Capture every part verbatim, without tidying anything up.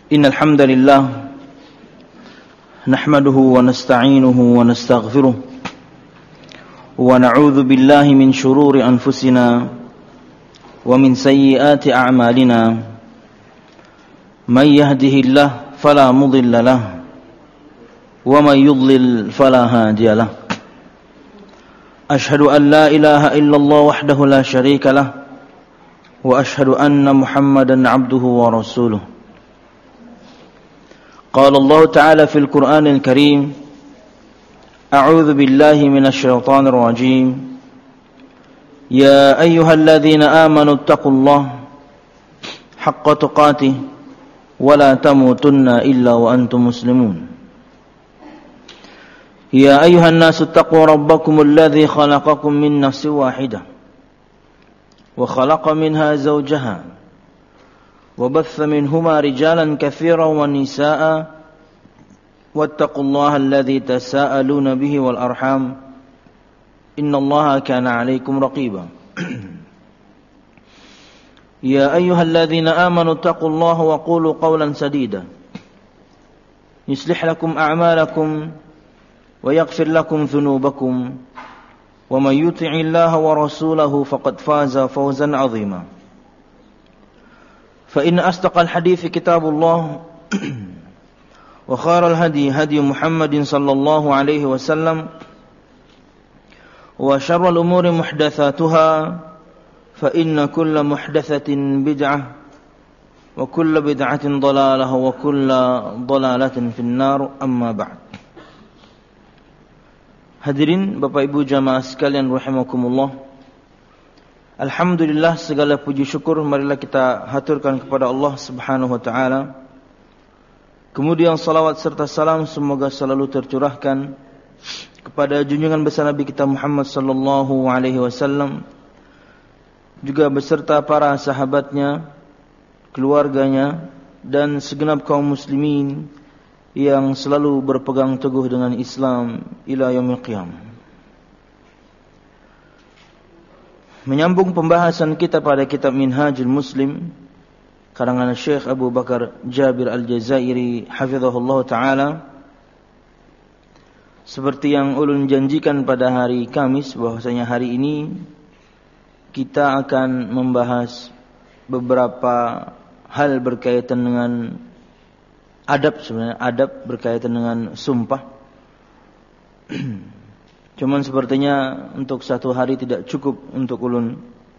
إن الحمد لله نحمده ونستعينه ونستغفره ونعوذ بالله من شرور أنفسنا ومن سيئات أعمالنا من يهده الله فلا مضل له ومن يضلل فلا هادي له أشهد أن لا إله إلا الله وحده لا شريك له وأشهد أن محمدا عبده ورسوله قال الله تعالى في القرآن الكريم أعوذ بالله من الشيطان الرجيم يا أيها الذين آمنوا اتقوا الله حق تقاته ولا تموتن إلا وأنتم مسلمون يا أيها الناس اتقوا ربكم الذي خلقكم من نفس واحدة وخلق منها زوجها وبث منهما رجالا كثيرا ونساء واتقوا الله الذي تساءلون به والأرحام إن الله كان عليكم رقيبا يا أيها الذين آمنوا اتقوا الله وقولوا قولا سديدا يصلح لكم أعمالكم ويغفر لكم ذنوبكم ومن يطع الله ورسوله فقد فاز فوزا عظيما فإن أصدق الحديث كتاب الله وخير الهدي هدي محمد صلى الله عليه وسلم وشر الأمور محدثاتها فإن كل محدثة بدعة وكل بدعة ضلالة وكل ضلالة في النار أما بعد. Hadirin Bapak Ibu jamaah sekalian rahimakumullah. Alhamdulillah, segala puji syukur marilah kita haturkan kepada Allah Subhanahu wa taala. Kemudian salawat serta salam semoga selalu tercurahkan kepada junjungan besar Nabi kita Muhammad sallallahu alaihi wasallam, juga beserta para sahabatnya, keluarganya, dan segenap kaum muslimin yang selalu berpegang teguh dengan Islam ila yaumil qiyamah. Menyambung pembahasan kita pada kitab Minhajul Muslim karangan Syekh Abu Bakar Jabir Al-Jazairi hafizahullah ta'ala. Seperti yang ulun janjikan pada hari Kamis, bahwasanya hari ini kita akan membahas beberapa hal berkaitan dengan adab, sebenarnya adab berkaitan dengan sumpah. Cuman sepertinya untuk satu hari tidak cukup untuk ulun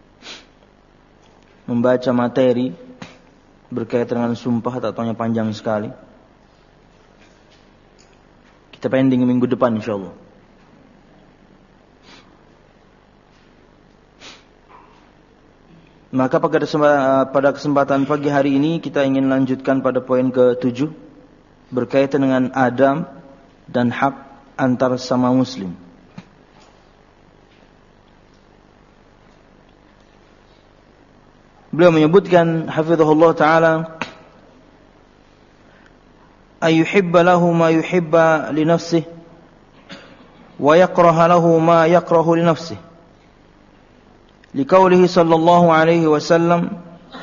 membaca materi berkaitan dengan sumpah, tak taunya panjang sekali. Kita pending minggu depan insyaallah. Maka pada kesempatan pagi hari ini kita ingin lanjutkan pada poin ketujuh berkaitan dengan adab dan hak antar sama muslim. Beliau menyebutkan hafizahullah ta'ala, ayuhibba lahu ma yuhibba li nafsihi wa yakraha lahu ma yakrahu li nafsihi liqaulihi sallallahu alaihi wasallam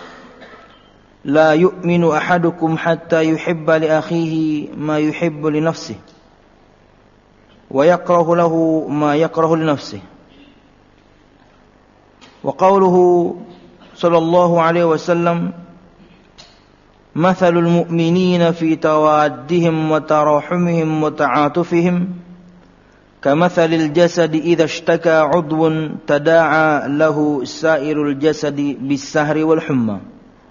la yu'minu ahadukum hatta yuhibba li akhihi ma yuhibbu li nafsihi wa yakrahu lahu ma yakrahu li nafsihi wa qauluhu sallallahu alaihi wasallam mathalul mu'minina fi tawaddihim wa tarahumihim wa ta'atufihim kamathalil jasadi idza ishtaka 'udwun tada'a lahu sa'irul jasadi bis-sahri wal humma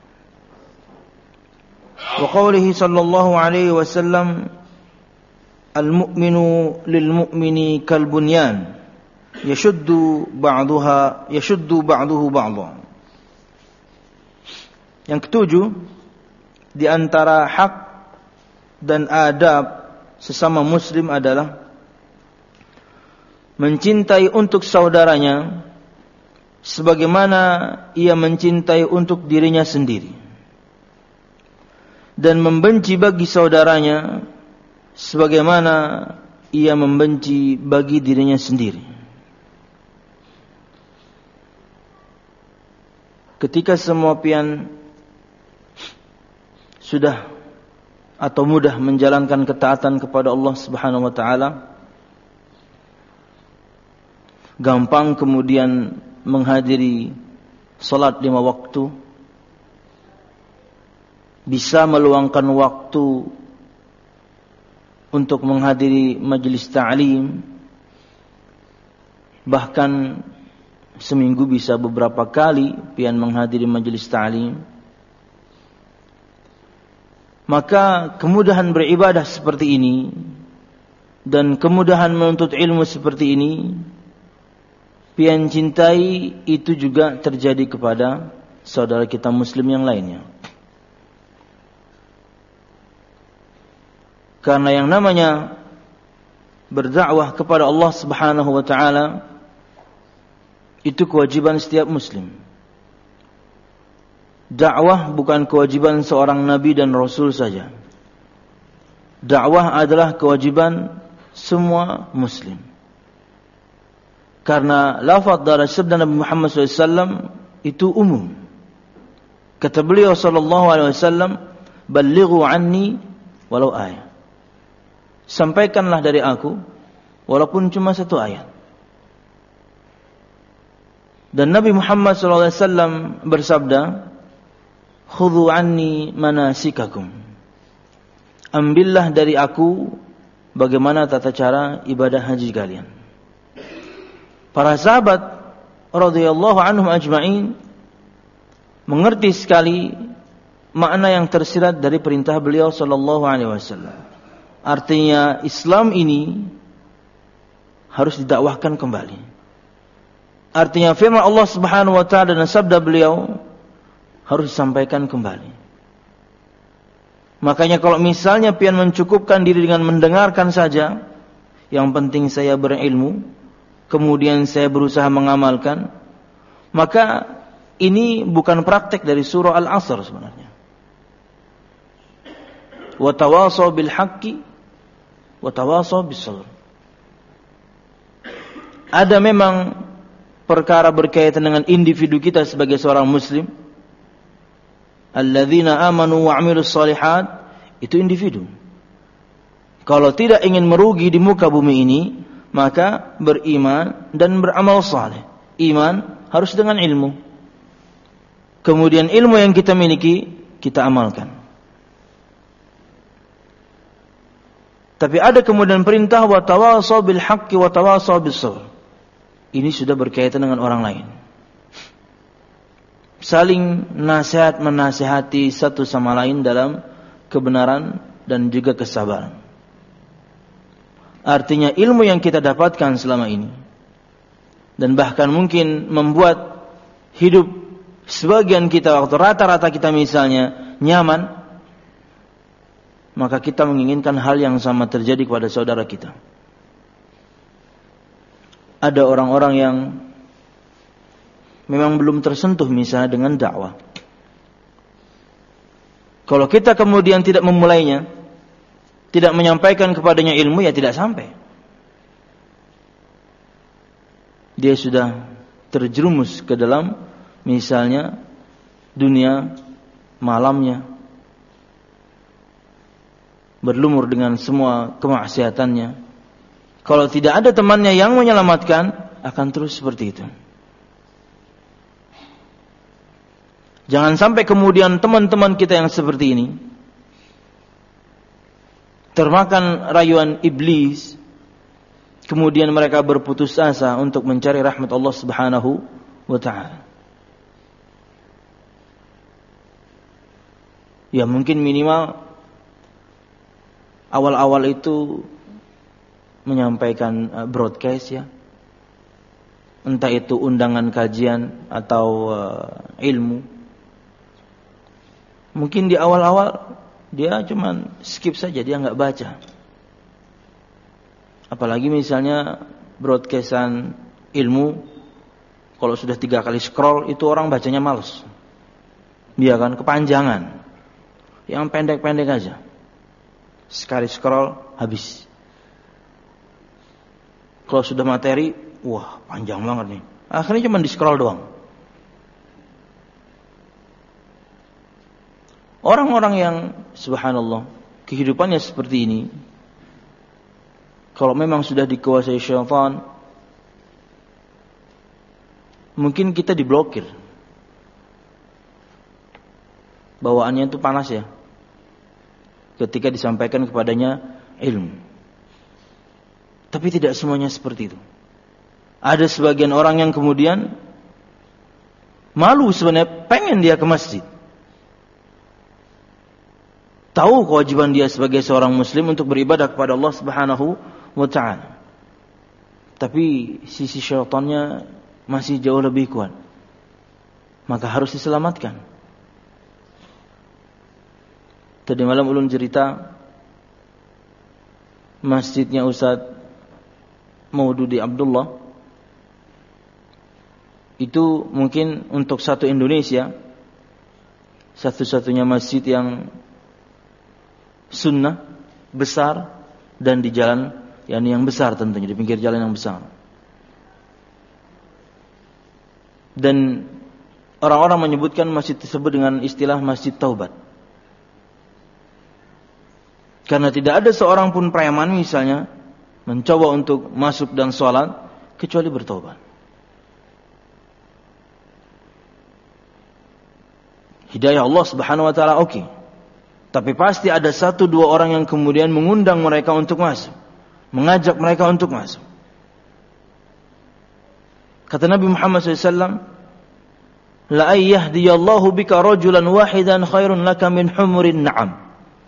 wa qawlihi sallallahu alaihi wasallam al-mu'minu lil mu'mini kal bunyan yashuddu ba'daha yashuddu ba'dahu ba'dha. Yang ketujuh, di antara hak dan adab sesama muslim adalah mencintai untuk saudaranya sebagaimana ia mencintai untuk dirinya sendiri, dan membenci bagi saudaranya sebagaimana ia membenci bagi dirinya sendiri. Ketika semua pian sudah atau mudah menjalankan ketaatan kepada Allah Subhanahu wa taala, gampang kemudian menghadiri salat lima waktu, bisa meluangkan waktu untuk menghadiri majelis ta'lim, bahkan seminggu bisa beberapa kali pian menghadiri majelis ta'lim, maka kemudahan beribadah seperti ini dan kemudahan menuntut ilmu seperti ini pian cintai itu juga terjadi kepada saudara kita muslim yang lainnya. Karena yang namanya berdakwah kepada Allah Subhanahu wa taala itu kewajiban setiap muslim. Dakwah bukan kewajiban seorang nabi dan rasul saja. Dakwah adalah kewajiban semua muslim. Karena lafaz dari sabda Nabi Muhammad shallallahu alaihi wasallam itu umum. Kata beliau sallallahu alaihi wasallam, "Ballighu anni walau ayat." Sampaikanlah dari aku walaupun cuma satu ayat. Dan Nabi Muhammad shallallahu alaihi wasallam bersabda, "Khudhu anni manasikakum." Ambillah dari aku bagaimana tata cara ibadah haji kalian. Para sahabat radhiyallahu anhum ajma'in mengerti sekali makna yang tersirat dari perintah beliau sallallahu alaihi wasallam. Artinya Islam ini harus didakwahkan kembali. Artinya firman Allah Subhanahu wa taala dan sabda beliau harus disampaikan kembali. Makanya kalau misalnya pian mencukupkan diri dengan mendengarkan saja, yang penting saya berilmu, kemudian saya berusaha mengamalkan, maka ini bukan praktek dari surah Al-Asr sebenarnya. Wa tawasaw bil haqqi wa tawasaw bis sabr. Ada memang perkara berkaitan dengan individu kita sebagai seorang muslim. Alladzina amanu wa 'amilus shalihat, itu individu. Kalau tidak ingin merugi di muka bumi ini, maka beriman dan beramal saleh. Iman harus dengan ilmu. Kemudian ilmu yang kita miliki kita amalkan. Tapi ada kemudian perintah wa tawasaw bil haqqi wa tawasaw bis sabr. Ini sudah berkaitan dengan orang lain. Saling nasihat menasihati satu sama lain dalam kebenaran dan juga kesabaran. Artinya ilmu yang kita dapatkan selama ini dan bahkan mungkin membuat hidup sebagian kita waktu rata-rata kita misalnya nyaman, maka kita menginginkan hal yang sama terjadi kepada saudara kita. Ada orang-orang yang memang belum tersentuh misalnya dengan dakwah. Kalau kita kemudian tidak memulainya, tidak menyampaikan kepadanya ilmu, ya tidak sampai. Dia sudah terjerumus ke dalam misalnya dunia malamnya, berlumur dengan semua kemaksiatannya. Kalau tidak ada temannya yang menyelamatkan, akan terus seperti itu. Jangan sampai kemudian teman-teman kita yang seperti ini termakan rayuan iblis, kemudian mereka berputus asa untuk mencari rahmat Allah Subhanahu wa ta'ala. Ya mungkin minimal awal-awal itu menyampaikan broadcast ya, entah itu undangan kajian atau uh, ilmu. Mungkin di awal-awal dia cuman skip saja, dia nggak baca. Apalagi misalnya broadcastan ilmu, kalau sudah tiga kali scroll itu orang bacanya males. Dia kan kepanjangan. Yang pendek-pendek aja. Sekali scroll habis. Kalau sudah materi, wah panjang banget nih. Akhirnya cuma di scroll doang. Orang-orang yang subhanallah kehidupannya seperti ini, kalau memang sudah dikuasai syaitan, mungkin kita diblokir. Bawaannya itu panas ya, ketika disampaikan kepadanya ilmu. Tapi tidak semuanya seperti itu. Ada sebagian orang yang kemudian malu sebenarnya, pengen dia ke masjid. Tahu kewajiban dia sebagai seorang muslim untuk beribadah kepada Allah Subhanahu wa ta'ala. Tapi sisi syaitannya masih jauh lebih kuat. Maka harus diselamatkan. Tadi malam ulun cerita, masjidnya Ustaz Maududi Abdullah, itu mungkin untuk satu Indonesia satu-satunya masjid yang sunnah, besar, dan di jalan yakni yang besar tentunya, di pinggir jalan yang besar. Dan orang-orang menyebutkan masjid tersebut dengan istilah Masjid Taubat. Karena tidak ada seorang pun preman misalnya mencoba untuk masuk dan sholat kecuali bertaubat. Hidayah Allah Subhanahu wa ta'ala oke. Okay. Tapi pasti ada satu dua orang yang kemudian mengundang mereka untuk masuk, mengajak mereka untuk masuk. Kata Nabi Muhammad shallallahu alaihi wasallam, la ayyahdiyallahu bika rajulan wahidan khairun laka min humurin na'am.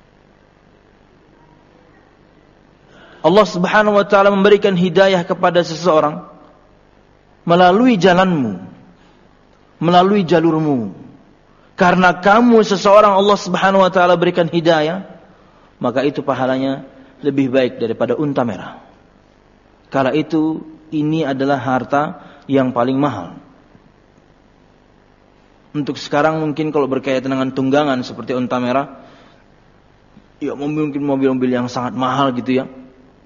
Allah Subhanahu wa ta'ala memberikan hidayah kepada seseorang melalui jalanmu, melalui jalurmu. Karena kamu seseorang Allah Subhanahu wa ta'ala berikan hidayah, maka itu pahalanya lebih baik daripada unta merah. Kala itu ini adalah harta yang paling mahal. Untuk sekarang mungkin kalau berkaitan dengan tunggangan seperti unta merah, ya mungkin mobil-mobil yang sangat mahal gitu ya.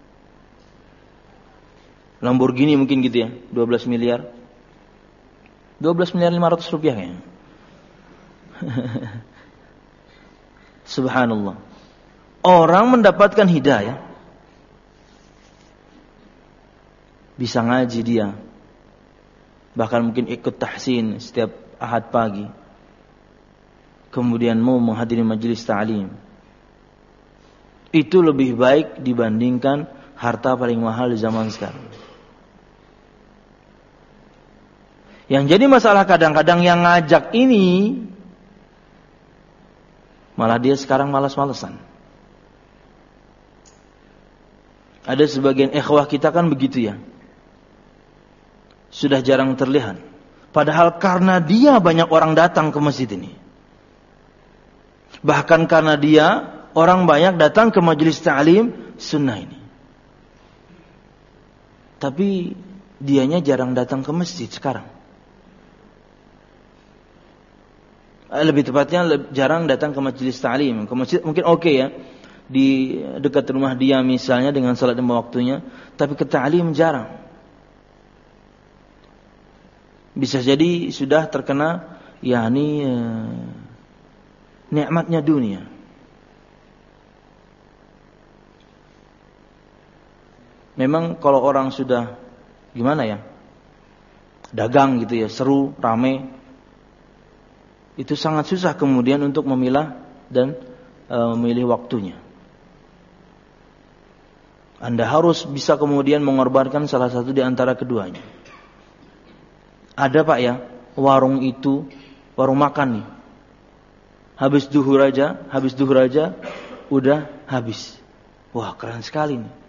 Lamborghini mungkin gitu ya, dua belas miliar. dua belas miliar lima ratus rupiah kayaknya. Subhanallah. Orang mendapatkan hidayah, bisa ngaji dia, bahkan mungkin ikut tahsin setiap Ahad pagi, kemudian mau menghadiri majelis ta'lim. Itu lebih baik dibandingkan harta paling mahal di zaman sekarang. Yang jadi masalah kadang-kadang yang ngajak ini malah dia sekarang malas-malesan. Ada sebagian ikhwah kita kan begitu ya, sudah jarang terlihat. Padahal karena dia banyak orang datang ke masjid ini. Bahkan karena dia orang banyak datang ke majelis ta'lim sunnah ini. Tapi dianya jarang datang ke masjid sekarang. Lebih tepatnya jarang datang ke majelis ta'lim. Ke masjid mungkin oke okay ya, di dekat rumah dia misalnya dengan salat lima waktunya, tapi ke ta'lim jarang. Bisa jadi sudah terkena yakni eh, nikmatnya dunia. Memang kalau orang sudah gimana ya, dagang gitu ya, seru, rame, itu sangat susah kemudian untuk memilah dan e, memilih waktunya. Anda harus bisa kemudian mengorbankan salah satu di antara keduanya. Ada Pak ya, warung itu, warung makan nih. Habis duhur aja, habis duhur aja, udah habis. Wah keren sekali nih.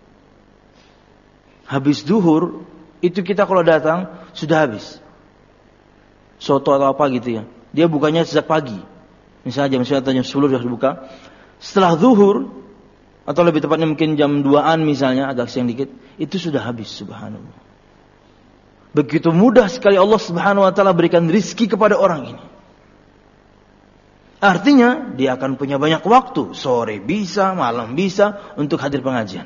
Habis duhur, itu kita kalau datang, sudah habis. Soto atau apa gitu ya. Dia bukanya sejak pagi. Misalnya jam sembilan atau jam sepuluh sudah dibuka. Setelah zuhur, atau lebih tepatnya mungkin jam duaan misalnya, agak siang dikit, itu sudah habis, subhanallah. Begitu mudah sekali Allah Subhanahu wa ta'ala berikan rizki kepada orang ini. Artinya, dia akan punya banyak waktu. Sore bisa, malam bisa, untuk hadir pengajian.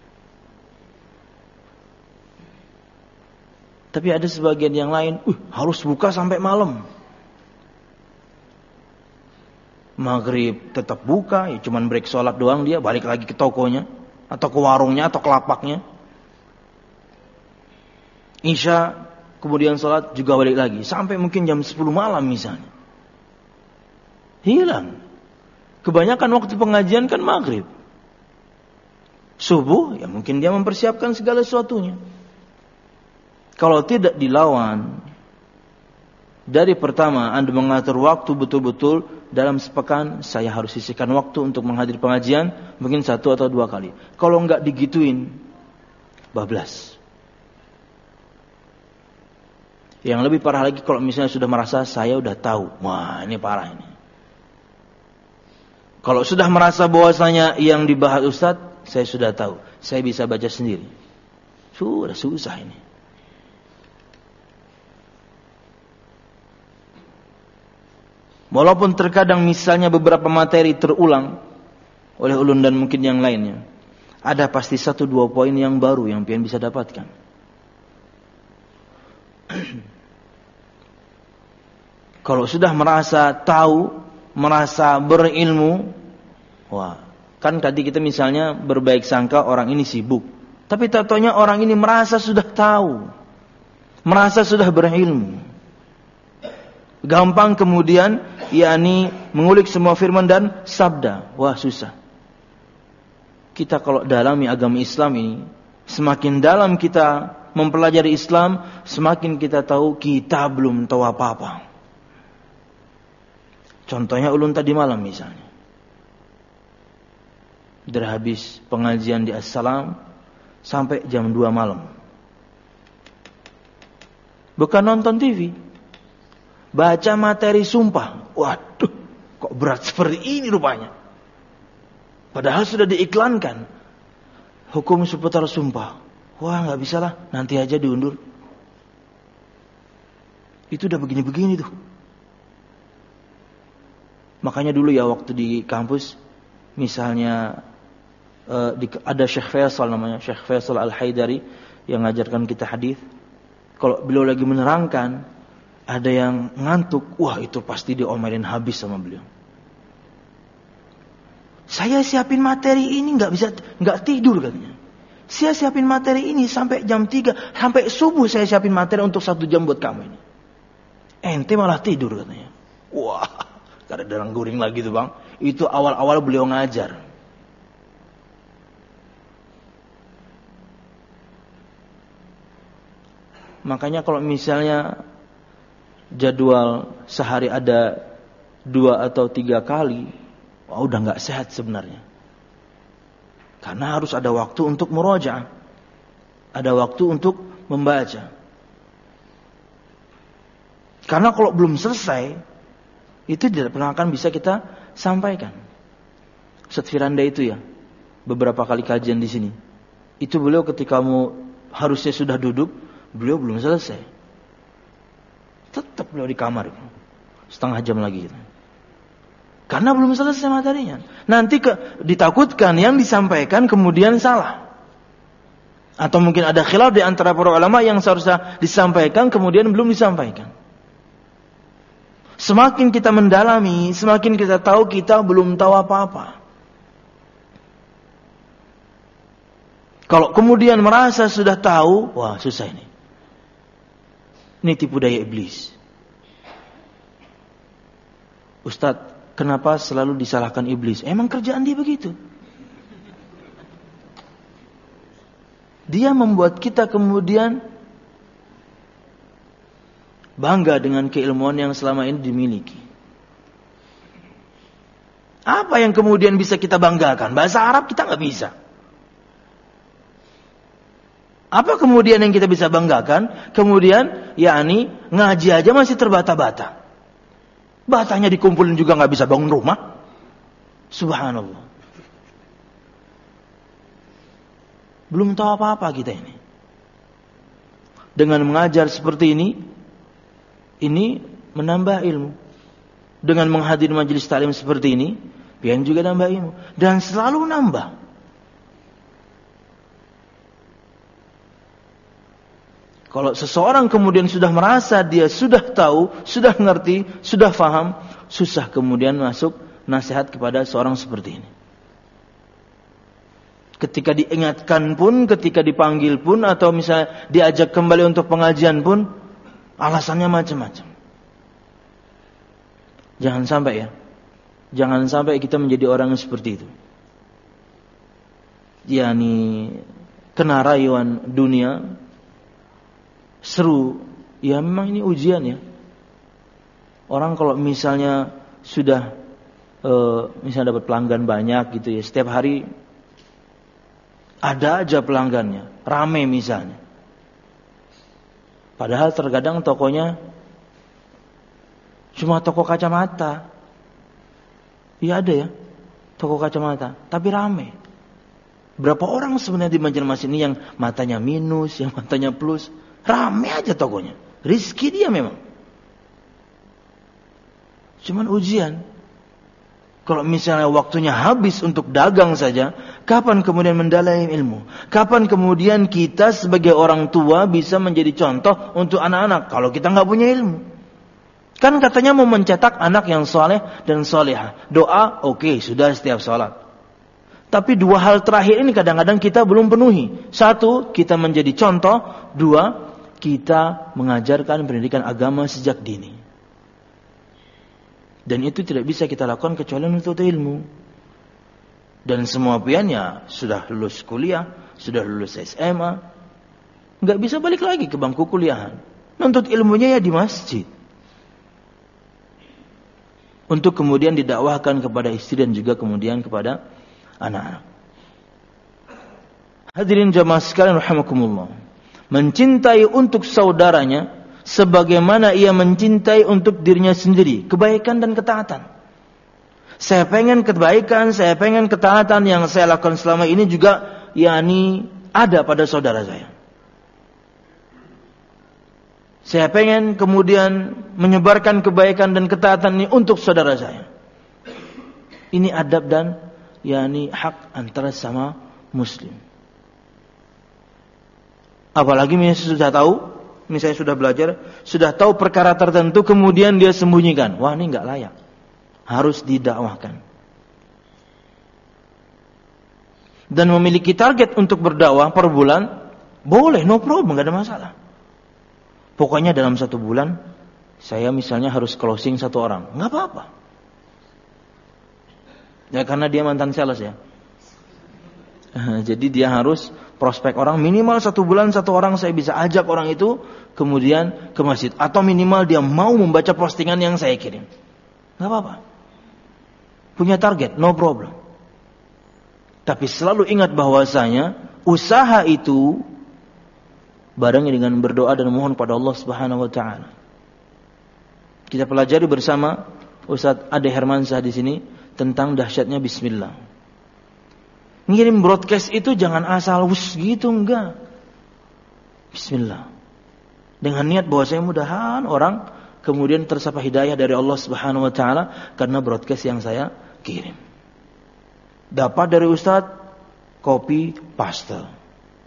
Tapi ada sebagian yang lain, uh, harus buka sampai malam. maghrib tetap buka, ya cuman break sholat doang dia, balik lagi ke tokonya, atau ke warungnya, atau ke lapaknya. Isya, kemudian sholat juga balik lagi, sampai mungkin jam sepuluh malam misalnya. Hilang. Kebanyakan waktu pengajian kan maghrib. Subuh, ya mungkin dia mempersiapkan segala sesuatunya. Kalau tidak dilawan, dari pertama Anda mengatur waktu betul-betul, dalam sepekan saya harus sisihkan waktu untuk menghadiri pengajian, mungkin satu atau dua kali. Kalau enggak digituin, bablas. Yang lebih parah lagi kalau misalnya sudah merasa saya udah tahu, wah ini parah ini. Kalau sudah merasa bahwasanya yang dibahas Ustadz, saya sudah tahu, saya bisa baca sendiri. Sudah susah ini. Walaupun terkadang misalnya beberapa materi terulang oleh ulun dan mungkin yang lainnya, ada pasti satu dua poin yang baru yang pian bisa dapatkan. Kalau sudah merasa tahu, merasa berilmu, wah, kan tadi kita misalnya berbaik sangka orang ini sibuk, tapi tak taunya orang ini merasa sudah tahu, merasa sudah berilmu. Gampang kemudian yakni mengulik semua firman dan sabda. Wah susah. Kita kalau dalami agama Islam ini, semakin dalam kita mempelajari Islam, semakin kita tahu kita belum tahu apa-apa. Contohnya ulun tadi malam misalnya. Dari habis pengajian di Assalam sampai jam dua malam. Bukan nonton T V. Baca materi sumpah. Waduh, kok berat seperti ini rupanya. Padahal sudah diiklankan hukum seputar sumpah. Wah, nggak bisa lah, nanti aja diundur. Itu udah begini-begini tuh. Makanya dulu ya waktu di kampus, misalnya uh, di, ada Syekh Faisal namanya, Syekh Faisal Al-Haidari yang ngajarkan kita hadis. Kalau beliau lagi menerangkan, ada yang ngantuk, wah itu pasti diomelin habis sama beliau. Saya siapin materi ini nggak bisa, nggak tidur katanya. Saya siapin materi ini sampai jam tiga, sampai subuh saya siapin materi untuk satu jam buat kamu ini. Ente malah tidur katanya. Wah, kada darang guring lagi tuh bang. Itu awal-awal beliau ngajar. Makanya kalau misalnya jadwal sehari ada dua atau tiga kali, wah udah nggak sehat sebenarnya. Karena harus ada waktu untuk murojaah, ada waktu untuk membaca. Karena kalau belum selesai, itu tidak pernah akan bisa kita sampaikan. Ustaz Firanda itu ya, beberapa kali kajian di sini, itu beliau ketika mau harusnya sudah duduk, beliau belum selesai. Tetap beliau di kamar setengah jam lagi gitu. Karena belum selesai materinya. Nanti ke, ditakutkan yang disampaikan kemudian salah. Atau mungkin ada khilaf di antara para ulama yang seharusnya disampaikan kemudian belum disampaikan. Semakin kita mendalami, semakin kita tahu kita belum tahu apa-apa. Kalau kemudian merasa sudah tahu, wah susah ini. Ini tipu daya iblis. Ustadz, kenapa selalu disalahkan iblis? Emang kerjaan dia begitu. Dia membuat kita kemudian bangga dengan keilmuan yang selama ini dimiliki. Apa yang kemudian bisa kita banggakan? Bahasa Arab kita nggak bisa. Apa kemudian yang kita bisa banggakan? Kemudian, yakni ngaji aja masih terbata-bata. Batanya dikumpulin juga nggak bisa bangun rumah. Subhanallah. Belum tahu apa-apa kita ini. Dengan mengajar seperti ini, ini menambah ilmu. Dengan menghadiri majelis taklim seperti ini, pian juga nambah ilmu. Dan selalu nambah. Kalau seseorang kemudian sudah merasa dia sudah tahu, sudah ngerti, sudah faham, susah kemudian masuk nasihat kepada seorang seperti ini. Ketika diingatkan pun, ketika dipanggil pun, atau misalnya diajak kembali untuk pengajian pun, alasannya macam-macam. Jangan sampai ya. Jangan sampai kita menjadi orang yang seperti itu. Yani kena rayuan dunia, seru. Ya memang ini ujian ya. Orang kalau misalnya sudah e, misalnya dapat pelanggan banyak gitu ya, setiap hari ada aja pelanggannya, rame misalnya. Padahal terkadang tokonya cuma toko kacamata. Ya ada ya, toko kacamata, tapi rame. Berapa orang sebenarnya di Banjarmasin ini yang matanya minus, yang matanya plus, rame aja tokonya. Rizki dia memang. Cuman ujian. Kalau misalnya waktunya habis untuk dagang saja, kapan kemudian mendalami ilmu? Kapan kemudian kita sebagai orang tua bisa menjadi contoh untuk anak-anak kalau kita nggak punya ilmu? Kan katanya mau mencetak anak yang soleh dan solehah. Doa oke, okay, sudah setiap sholat. Tapi dua hal terakhir ini kadang-kadang kita belum penuhi. Satu, kita menjadi contoh. Dua, kita mengajarkan pendidikan agama sejak dini. Dan itu tidak bisa kita lakukan kecuali menuntut ilmu. Dan semua piannya sudah lulus kuliah, sudah lulus S M A, nggak bisa balik lagi ke bangku kuliahan. Nuntut ilmunya ya di masjid. Untuk kemudian didakwahkan kepada istri dan juga kemudian kepada anak-anak. Hadirin jamaah sekalian rahimakumullah. Mencintai untuk saudaranya sebagaimana ia mencintai untuk dirinya sendiri, kebaikan dan ketaatan. Saya pengen kebaikan, saya pengen ketaatan yang saya lakukan selama ini juga yakni ada pada saudara saya. Saya pengen kemudian menyebarkan kebaikan dan ketaatan ini untuk saudara saya. Ini adab dan yakni hak antara sama muslim. Apalagi misalnya sudah tahu, misalnya sudah belajar, sudah tahu perkara tertentu kemudian dia sembunyikan. Wah, ini enggak layak. Harus didakwahkan. Dan memiliki target untuk berdakwah per bulan, boleh, no problem, enggak ada masalah. Pokoknya dalam satu bulan saya misalnya harus closing satu orang, nggak apa-apa. Ya karena dia mantan sales ya. Jadi dia harus prospek orang minimal satu bulan satu orang saya bisa ajak orang itu kemudian ke masjid atau minimal dia mau membaca postingan yang saya kirim, nggak apa-apa. Punya target, no problem. Tapi selalu ingat bahwasanya usaha itu barengi dengan berdoa dan mohon pada Allah Subhanahu wa taala. Kita pelajari bersama Ustaz Ade Hermansyah di sini tentang dahsyatnya bismillah. Ngirim broadcast itu jangan asal wus gitu, enggak. Bismillah. Dengan niat bahwa saya mudahan orang kemudian tersapa hidayah dari Allah Subhanahu wa taala karena broadcast yang saya kirim. Dapat dari Ustaz kopi paste.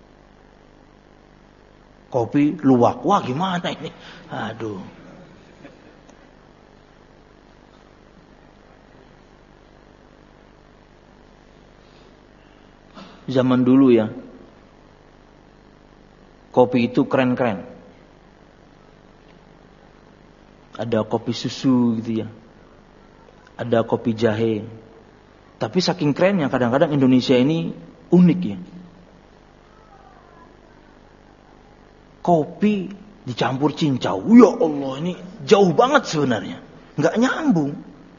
Kopi luwak. Wah gimana ini? Aduh. Zaman dulu ya. Kopi itu keren-keren. Ada kopi susu gitu ya. Ada kopi jahe. Tapi saking kerennya kadang-kadang Indonesia ini unik ya. Kopi dicampur cincau. Ya Allah, ini jauh banget sebenarnya. Nggak nyambung.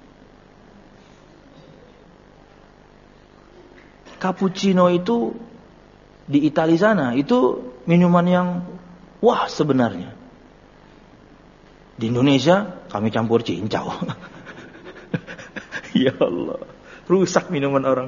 Cappuccino itu di Italia sana itu minuman yang wah sebenarnya. Di Indonesia kami campur cincau. Ya Allah, rusak minuman orang.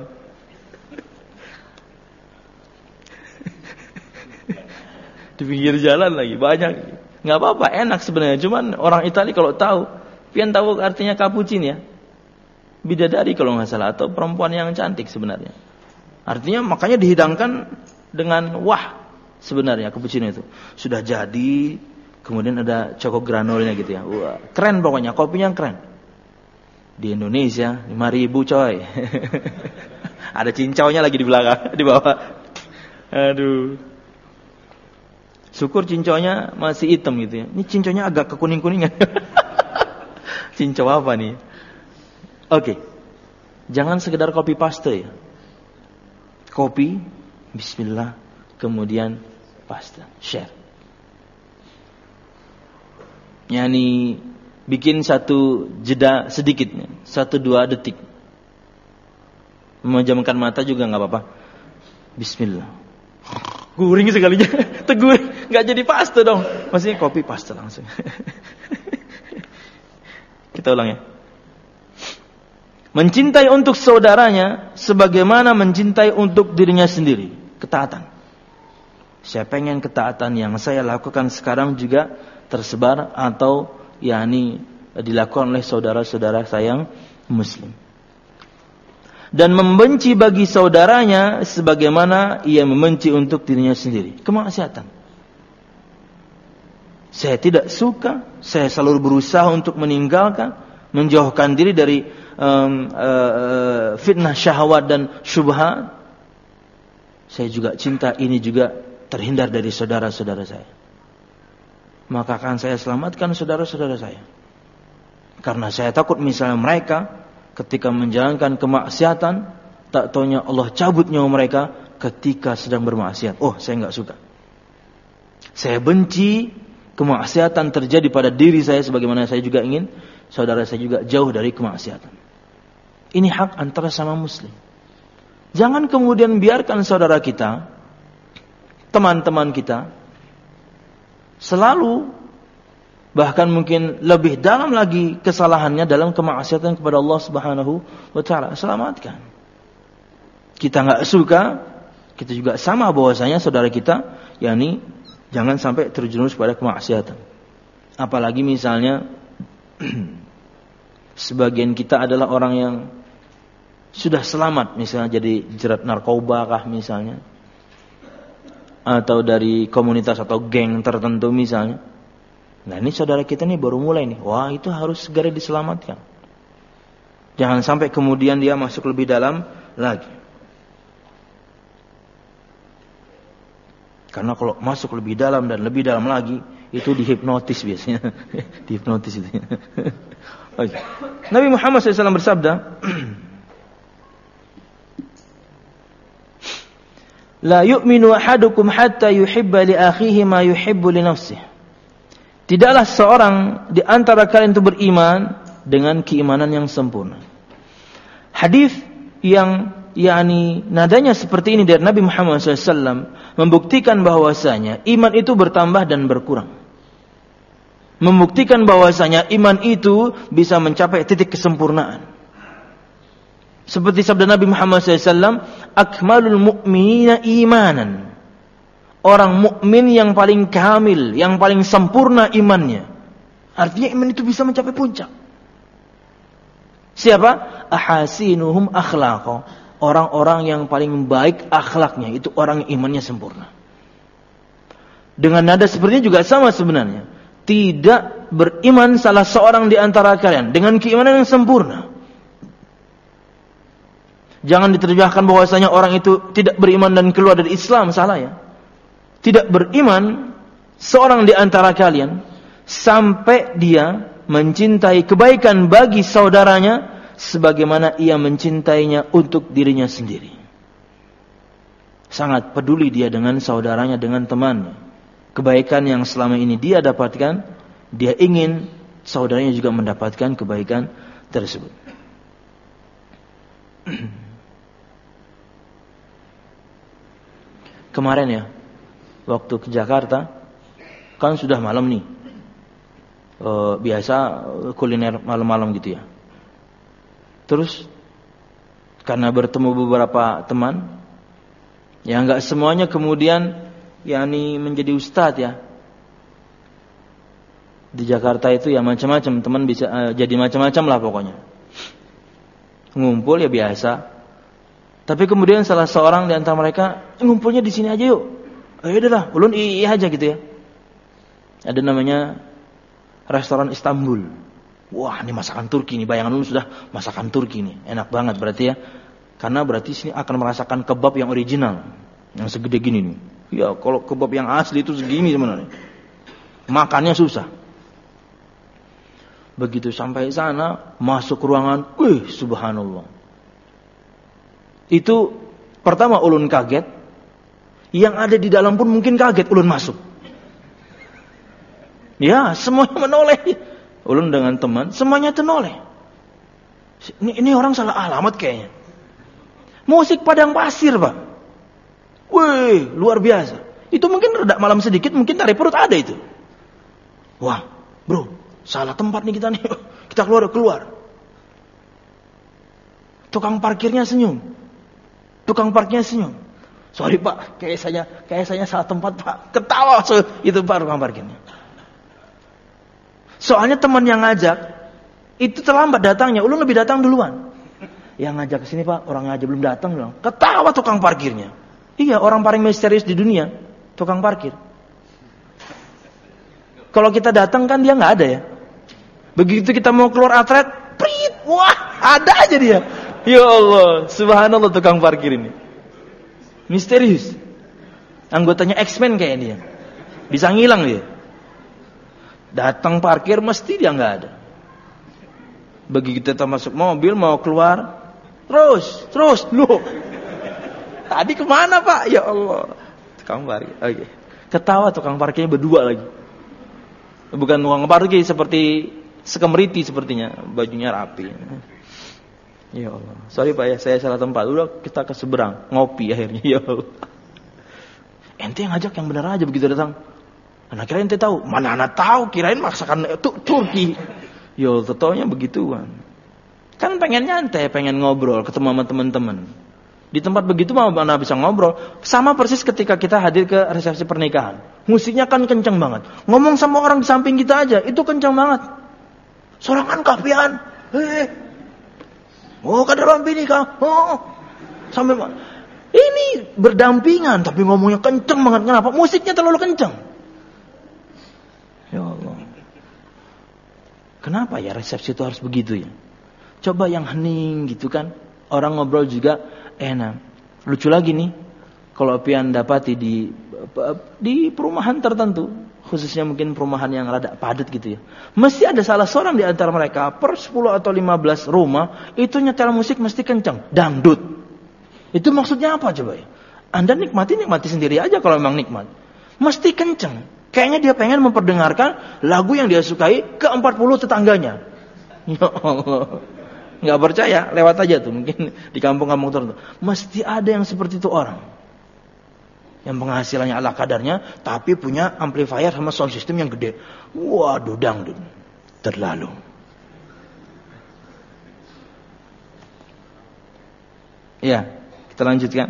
Di pinggir jalan lagi banyak. Nggak apa-apa, enak sebenarnya. Cuman orang Italia kalau tahu, pian tahu artinya cappuccino ya. Bidadari kalau nggak salah atau perempuan yang cantik sebenarnya. Artinya makanya dihidangkan dengan wah sebenarnya cappuccino itu. Sudah jadi, kemudian ada coko granulnya gitu ya. Wah, keren pokoknya, kopinya keren. Di Indonesia lima ribu coy. Ada cincaunya lagi di belakang, di bawah. Aduh. Syukur cincaunya masih hitam gitu ya. Ini cincaunya agak kekuning-kuningan. Cincau apa nih? Oke. Okay. Jangan sekedar copy paste ya. Copy, bismillah, kemudian paste, share. Yani bikin satu jeda sedikit, satu dua detik. Memejamkan mata juga nggak apa-apa. Bismillah. Guring sekalinya, tegur, nggak jadi paste dong. Maksudnya copy paste langsung. Kita ulang ya. Mencintai untuk saudaranya sebagaimana mencintai untuk dirinya sendiri. Ketaatan. Saya pengen ketaatan yang saya lakukan sekarang juga tersebar atau yakni dilakukan oleh saudara-saudara saya yang muslim. Dan membenci bagi saudaranya sebagaimana ia membenci untuk dirinya sendiri. Kemaksiatan. Saya tidak suka, saya selalu berusaha untuk meninggalkan, menjauhkan diri dari um, uh, fitnah syahwat dan syubhat. Saya juga cinta ini juga terhindar dari saudara-saudara saya. Maka akan saya selamatkan saudara-saudara saya. Karena saya takut misalnya mereka ketika menjalankan kemaksiatan, tak taunya Allah cabut nyawa mereka ketika sedang bermaksiat. Oh, saya enggak suka. Saya benci kemaksiatan terjadi pada diri saya sebagaimana saya juga ingin saudara saya juga jauh dari kemaksiatan. Ini hak antara sama muslim. Jangan kemudian biarkan saudara kita, teman-teman kita selalu bahkan mungkin lebih dalam lagi kesalahannya dalam kemaksiatan kepada Allah Subhanahu wa taala. Selamatkan. Kita enggak suka, kita juga sama bahwasanya saudara kita, yakni jangan sampai terjerumus pada kemaksiatan. Apalagi misalnya sebagian kita adalah orang yang sudah selamat misalnya jadi jerat narkoba kah misalnya, atau dari komunitas atau geng tertentu misalnya. Nah ini saudara kita nih baru mulai nih. Wah itu harus segera diselamatkan. Jangan sampai kemudian dia masuk lebih dalam lagi. Karena kalau masuk lebih dalam dan lebih dalam lagi, itu dihipnotis biasanya. Dihipnotis itu. Okay. Nabi Muhammad shallallahu alaihi wasallam bersabda, La yu'minu ahadukum hatta yuhibba li akhihi ma yuhibbu li nafsihi. Tidaklah seorang di antara kalian itu beriman dengan keimanan yang sempurna. Hadis yang yakni nadanya seperti ini dari Nabi Muhammad shallallahu alaihi wasallam membuktikan bahwasanya iman itu bertambah dan berkurang. Membuktikan bahwasanya iman itu bisa mencapai titik kesempurnaan. Seperti sabda Nabi Muhammad shallallahu alaihi wasallam, akmalul mu'minina imanan. Orang mukmin yang paling kamil, yang paling sempurna imannya. Artinya iman itu bisa mencapai puncak. Siapa? Ahasinuhum akhlaqa. Orang-orang yang paling baik akhlaknya, itu orang yang imannya sempurna. Dengan nada sepertinya juga sama sebenarnya. Tidak beriman salah seorang di antara kalian dengan keimanan yang sempurna. Jangan diterjemahkan bahwasanya orang itu tidak beriman dan keluar dari Islam, salah ya. Tidak beriman seorang di antara kalian sampai dia mencintai kebaikan bagi saudaranya sebagaimana ia mencintainya untuk dirinya sendiri. Sangat peduli dia dengan saudaranya, dengan temannya. Kebaikan yang selama ini dia dapatkan, dia ingin saudaranya juga mendapatkan kebaikan tersebut. Kemarin ya, waktu ke Jakarta, kan sudah malam nih. E, biasa kuliner malam-malam gitu ya. Terus karena bertemu beberapa teman, ya enggak semuanya kemudian yakni menjadi ustadz ya. Di Jakarta itu ya macam-macam, teman bisa uh, jadi macam-macam lah pokoknya. Ngumpul ya biasa. Tapi kemudian salah seorang di antara mereka, ngumpulnya di sini aja yuk. Ayo deh lah, ulun iya aja gitu ya. Ada namanya restoran Istanbul. Wah, ini masakan Turki nih. Bayangan dulu sudah masakan Turki nih. Enak banget berarti ya. Karena berarti sini akan merasakan kebab yang original. Yang segede gini nih. Ya, kalau kebab yang asli itu segini sebenarnya. Makannya susah. Begitu sampai sana, masuk ruangan, wih, subhanallah. Itu pertama ulun kaget. Yang ada di dalam pun mungkin kaget ulun masuk. Ya, semuanya menoleh. Ulun dengan teman, semuanya tenoleh. Ini, ini orang salah alamat kayaknya. Musik padang pasir, Pak. Wih, luar biasa. Itu mungkin reda malam sedikit, mungkin tarik perut ada itu. Wah, bro, salah tempat nih kita nih. Kita keluar, keluar. Tukang parkirnya senyum. Tukang parkirnya senyum. Sorry Pak, kayak saya, kayak saya salah tempat Pak. Ketawa so, itu Pak tukang parkirnya. Soalnya teman yang ngajak itu terlambat datangnya, ulun lebih datang duluan. Yang ngajak ke sini Pak, orang ngajak belum datang bilang. Ketawa tukang parkirnya. Iya, orang paling misterius di dunia, tukang parkir. Kalau kita datang kan dia nggak ada ya. Begitu kita mau keluar atret, prit, wah ada aja dia. Ya Allah, subhanallah tukang parkir ini. Misterius. Anggotanya X-Men kayak dia. Bisa ngilang dia. Datang parkir mesti dia nggak ada. Begitu kita masuk mobil mau keluar, terus, terus, loh. Tadi kemana Pak? Ya Allah. Tukang parkir. Oke. Okay. Ketawa tukang parkirnya berdua lagi. Bukan tukang parkir seperti sekemriti sepertinya, bajunya rapi. Ya Allah. Sorry Pak ya, saya salah tempat. Udah kita ke seberang, ngopi akhirnya. Ya Allah. Ente yang ngajak yang benar aja begitu datang. Anak kira ente tahu? Mana anak tahu? Kirain maksakan itu Turki. Ya Allah, taunya begituan. Kan pengen nyantai, pengen ngobrol, ketemu sama teman-teman. Di tempat begitu mah mana bisa ngobrol. Sama persis ketika kita hadir ke resepsi pernikahan. Musiknya kan kenceng banget. Ngomong sama orang di samping kita aja, itu kenceng banget. Sorangan kapian. Hei. Oh, kadang bini kah? Oh. Sampai ini berdampingan tapi ngomongnya kenceng banget. Kenapa? Musiknya terlalu kenceng. Ya Allah. Kenapa ya resepsi itu harus begitu ya? Coba yang hening gitu kan. Orang ngobrol juga enak. Lucu lagi nih. Kalau pian dapati di di perumahan tertentu, khususnya mungkin perumahan yang rada padat gitu ya. Mesti ada salah seorang di antara mereka per sepuluh atau lima belas rumah itu nyetel musik mesti kencang, dangdut. Itu maksudnya apa coba ya? Anda nikmati nikmati sendiri aja kalau memang nikmat. Mesti kencang. Kayaknya dia pengen memperdengarkan lagu yang dia sukai ke empat puluh tetangganya. Ya Allah. Enggak percaya, lewat aja tuh mungkin di kampung-kampung tertentu. Mesti ada yang seperti itu orang. Yang penghasilannya ala kadarnya, tapi punya amplifier sama sound system yang gede. Waduh, dangdut. Terlalu. Ya, kita lanjutkan.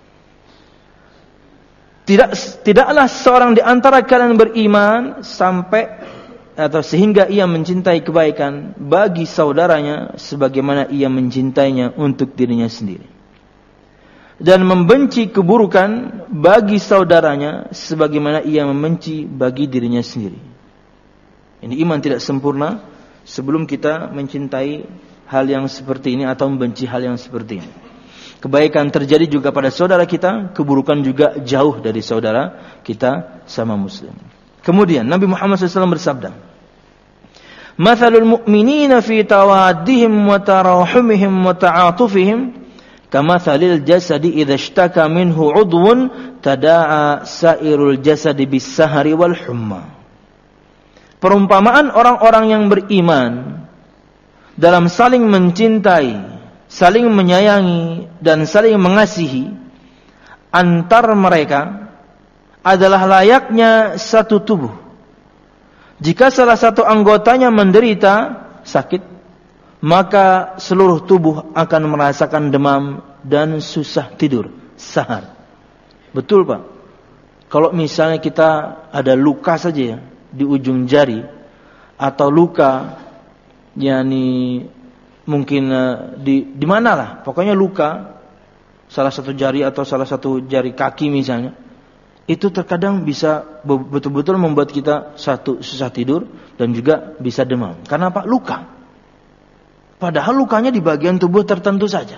Tidak, tidaklah seorang di antara kalian beriman sampai atau sehingga ia mencintai kebaikan bagi saudaranya sebagaimana ia mencintainya untuk dirinya sendiri. Dan membenci keburukan bagi saudaranya sebagaimana ia membenci bagi dirinya sendiri. Ini iman tidak sempurna sebelum kita mencintai hal yang seperti ini atau membenci hal yang seperti ini. Kebaikan terjadi juga pada saudara kita, keburukan juga jauh dari saudara kita sama muslim. Kemudian Nabi Muhammad shallallahu alaihi wasallam bersabda, "Mathalul mu'minina fi tawaddihim wa tarahumihim wa ta'atufihim kamathalil jasadi idza ishtaka minhu 'udwun tada'a sairul jasadi bis-sahari wal humma." Perumpamaan orang-orang yang beriman dalam saling mencintai, saling menyayangi dan saling mengasihi antar mereka adalah layaknya satu tubuh. Jika salah satu anggotanya menderita sakit, maka seluruh tubuh akan merasakan demam dan susah tidur, sahar. Betul Pak? Kalau misalnya kita ada luka saja ya, di ujung jari, atau luka yakni mungkin uh, di di mana lah, pokoknya luka salah satu jari atau salah satu jari kaki misalnya, itu terkadang bisa betul-betul membuat kita satu susah tidur dan juga bisa demam. Karena apa? Luka. Padahal lukanya di bagian tubuh tertentu saja.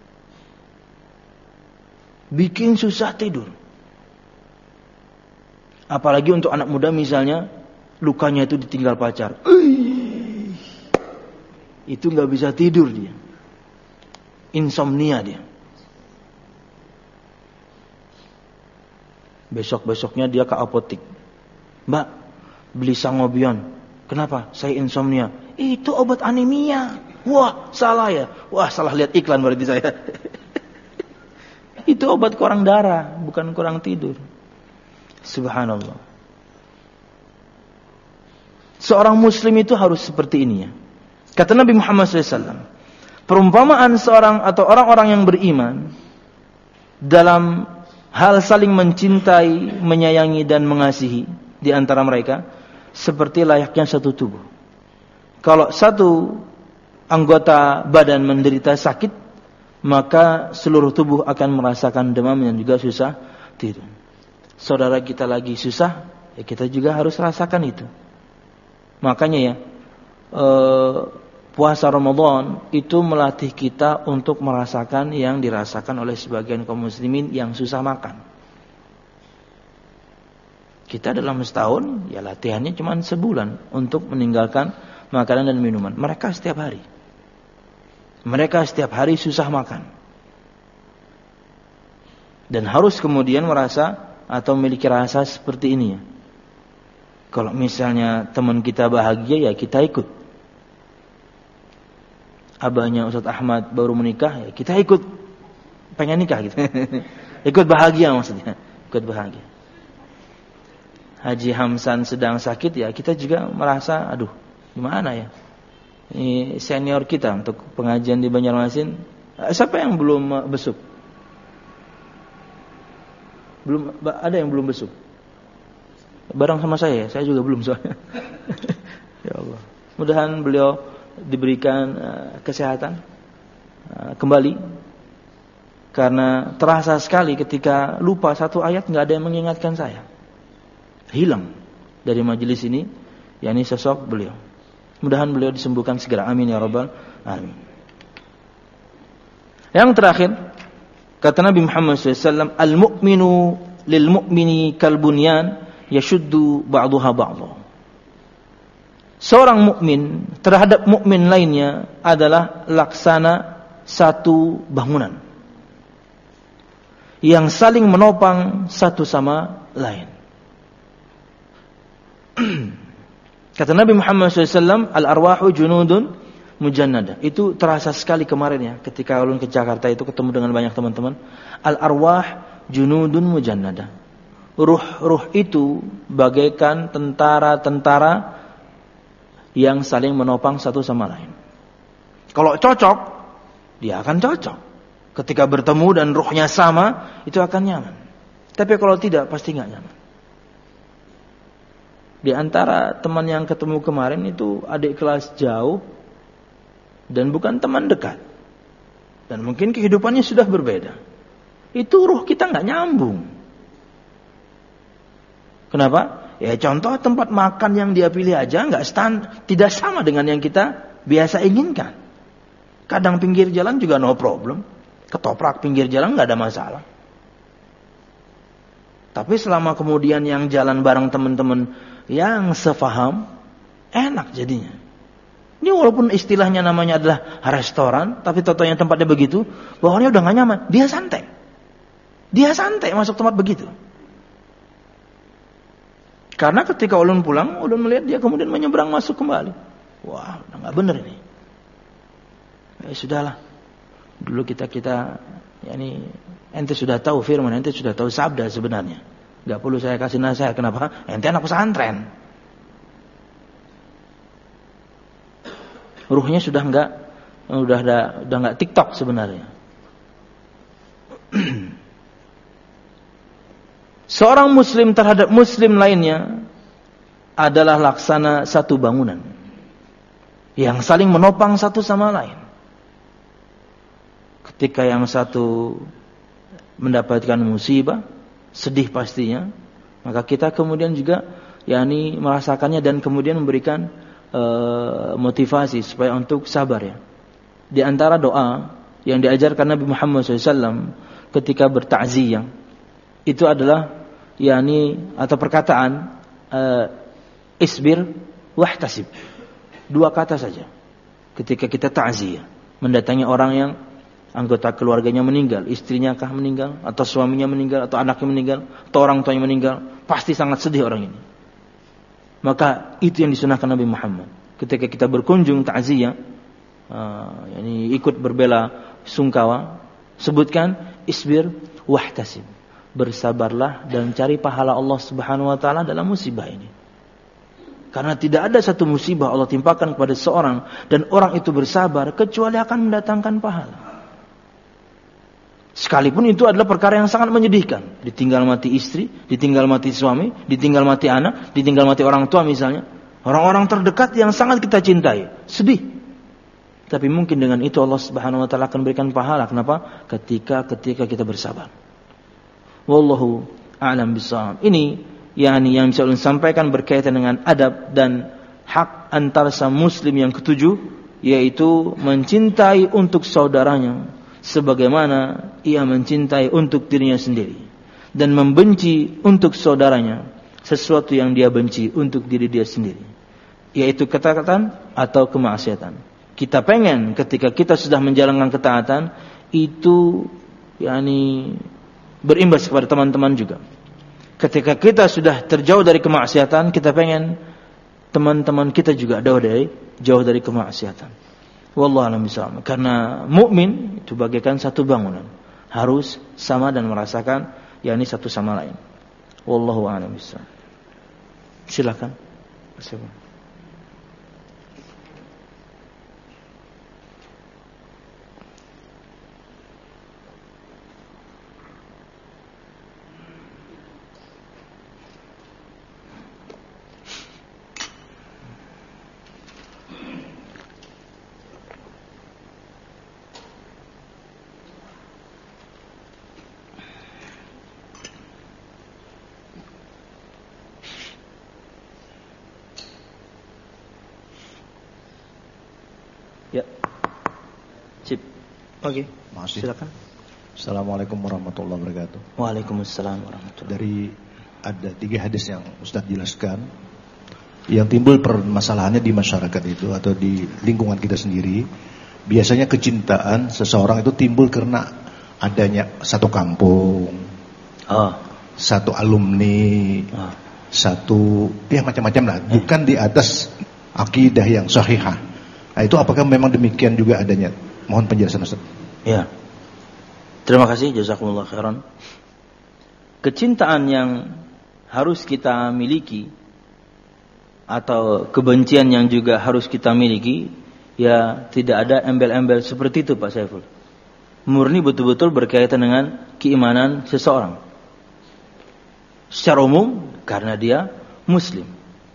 Bikin susah tidur. Apalagi untuk anak muda misalnya, lukanya itu ditinggal pacar. Uish, itu nggak bisa tidur dia. Insomnia dia. Besok-besoknya dia ke apotik. Mbak, beli sangobion. Kenapa? Saya insomnia. Itu obat anemia. Wah, salah ya. Wah, salah lihat iklan berarti saya. Itu obat kurang darah, bukan kurang tidur. Subhanallah. Seorang muslim itu harus seperti ini ya. Kata Nabi Muhammad shallallahu alaihi wasallam, perumpamaan seorang atau orang-orang yang beriman dalam hal saling mencintai, menyayangi dan mengasihi di antara mereka seperti layaknya satu tubuh. Kalau satu anggota badan menderita sakit, maka seluruh tubuh akan merasakan demam dan juga susah tidur. Saudara kita lagi susah, ya kita juga harus rasakan itu. Makanya ya, eh, puasa Ramadan itu melatih kita untuk merasakan yang dirasakan oleh sebagian kaum muslimin yang susah makan. Kita dalam setahun, ya latihannya cuma sebulan untuk meninggalkan makanan dan minuman. Mereka setiap hari. Mereka setiap hari susah makan. Dan harus kemudian merasa atau memiliki rasa seperti ini ya. Kalau misalnya teman kita bahagia, ya kita ikut. Abahnya Ustadz Ahmad baru menikah, ya kita ikut. Pengen nikah gitu. Ikut bahagia maksudnya. Ikut bahagia. Haji Hamsan sedang sakit, ya kita juga merasa, aduh gimana ya. Ini senior kita untuk pengajian di Banjarmasin. Siapa yang belum besuk? Belum ada yang belum besuk? Bareng sama saya, saya juga belum soalnya. Ya Allah. Mudahan beliau diberikan uh, kesehatan uh, kembali. Karena terasa sekali ketika lupa satu ayat nggak ada yang mengingatkan saya. Hilang dari majelis ini, yakni sosok beliau. Mudahan beliau disembuhkan segera. Amin ya rabbal alamin. Yang terakhir, kata Nabi Muhammad shallallahu alaihi wasallam, al-mu'minu lil-mu'mini kal-bunyan yashuddu ba'daha ba'dha. Seorang mukmin terhadap mukmin lainnya adalah laksana satu bangunan yang saling menopang satu sama lain. Kata Nabi Muhammad shallallahu alaihi wasallam, al-arwahu junudun mujannada. Itu terasa sekali kemarin ya, ketika ulun ke Jakarta itu ketemu dengan banyak teman-teman. Al-arwah junudun mujannada. Ruh-ruh itu bagaikan tentara-tentara yang saling menopang satu sama lain. Kalau cocok, dia akan cocok. Ketika bertemu dan ruhnya sama, itu akan nyaman. Tapi kalau tidak, pasti nggak nyaman. Di antara teman yang ketemu kemarin itu adik kelas jauh dan bukan teman dekat. Dan mungkin kehidupannya sudah berbeda. Itu ruh kita nggak nyambung. Kenapa? Ya contoh tempat makan yang dia pilih aja nggak stand, tidak sama dengan yang kita biasa inginkan. Kadang pinggir jalan juga no problem. Ketoprak pinggir jalan nggak ada masalah. Tapi selama kemudian yang jalan bareng teman-teman yang sefaham, enak jadinya. Ini walaupun istilahnya namanya adalah restoran, tapi totonya tempatnya begitu, bawahnya udah gak nyaman. Dia santai. Dia santai masuk tempat begitu. Karena ketika ulun pulang, ulun melihat dia kemudian menyeberang masuk kembali. Wah, udah gak bener ini. Ya sudahlah. Dulu kita-kita, yakni ente sudah tahu firman, ente sudah tahu sabda sebenarnya. Gak perlu saya kasih nasihat. Kenapa? Ente anak pesantren. Ruhnya sudah enggak, udah ada, udah enggak TikTok sebenarnya. Seorang muslim terhadap muslim lainnya adalah laksana satu bangunan yang saling menopang satu sama lain. Ketika yang satu mendapatkan musibah, sedih pastinya, maka kita kemudian juga yakni merasakannya dan kemudian memberikan uh, motivasi supaya untuk sabar ya. Di antara doa yang diajarkan Nabi Muhammad shallallahu alaihi wasallam ketika bertakziyah itu adalah yakni atau perkataan uh, isbir wahtasib. Dua kata saja. Ketika kita takziyah, mendatangi orang yang anggota keluarganya meninggal, istrinya kah meninggal, atau suaminya meninggal, atau anaknya meninggal, atau orang tuanya meninggal, pasti sangat sedih orang ini. Maka itu yang disunahkan Nabi Muhammad. Ketika kita berkunjung takziyah, uh, yani ikut berbela sungkawa, sebutkan isbir wahtasib. Bersabarlah dan cari pahala Allah Subhanahu wa taala dalam musibah ini. Karena tidak ada satu musibah Allah timpakan kepada seorang dan orang itu bersabar kecuali akan mendatangkan pahala. Sekalipun itu adalah perkara yang sangat menyedihkan. Ditinggal mati istri, ditinggal mati suami, ditinggal mati anak, ditinggal mati orang tua misalnya. Orang-orang terdekat yang sangat kita cintai. Sedih. Tapi mungkin dengan itu Allah Subhanahu wa taala akan berikan pahala. Kenapa? Ketika ketika kita bersabar. Wallahu a'lam bishawab. Ini yakni yang bisa ulun sampaikan berkaitan dengan adab dan hak antara sang muslim yang ketujuh, yaitu mencintai untuk saudaranya sebagaimana ia mencintai untuk dirinya sendiri, dan membenci untuk saudaranya sesuatu yang dia benci untuk diri dia sendiri, yaitu ketaatan atau kemaksiatan. Kita pengen ketika kita sudah menjalankan ketaatan itu yakni berimbas kepada teman-teman juga. Ketika kita sudah terjauh dari kemaksiatan, kita pengen teman-teman kita juga jauh dari jauh dari kemaksiatan. Wallahu a'lam bishawab. Karena mukmin itu bagaikan satu bangunan, harus sama dan merasakan yakni satu sama lain. Wallahu a'lam bishawab. Silakan. Silakan. Ya. Sip. Oke. Makasih. Silakan. Assalamualaikum warahmatullahi wabarakatuh. Waalaikumsalam warahmatullahi wabarakatuh. Dari ada tiga hadis yang Ustaz jelaskan, yang timbul permasalahannya di masyarakat itu atau di lingkungan kita sendiri, biasanya kecintaan seseorang itu timbul karena adanya satu kampung, oh. satu alumni, oh. satu ya macam-macam lah, eh. bukan di atas akidah yang sahihah. Nah, itu apakah memang demikian juga adanya? Mohon penjelasan Ustaz. Ya. Terima kasih, jazakumullah khairan. Kecintaan yang harus kita miliki atau kebencian yang juga harus kita miliki, ya tidak ada embel-embel seperti itu Pak Saiful. Murni betul-betul berkaitan dengan keimanan seseorang. Secara umum karena dia muslim.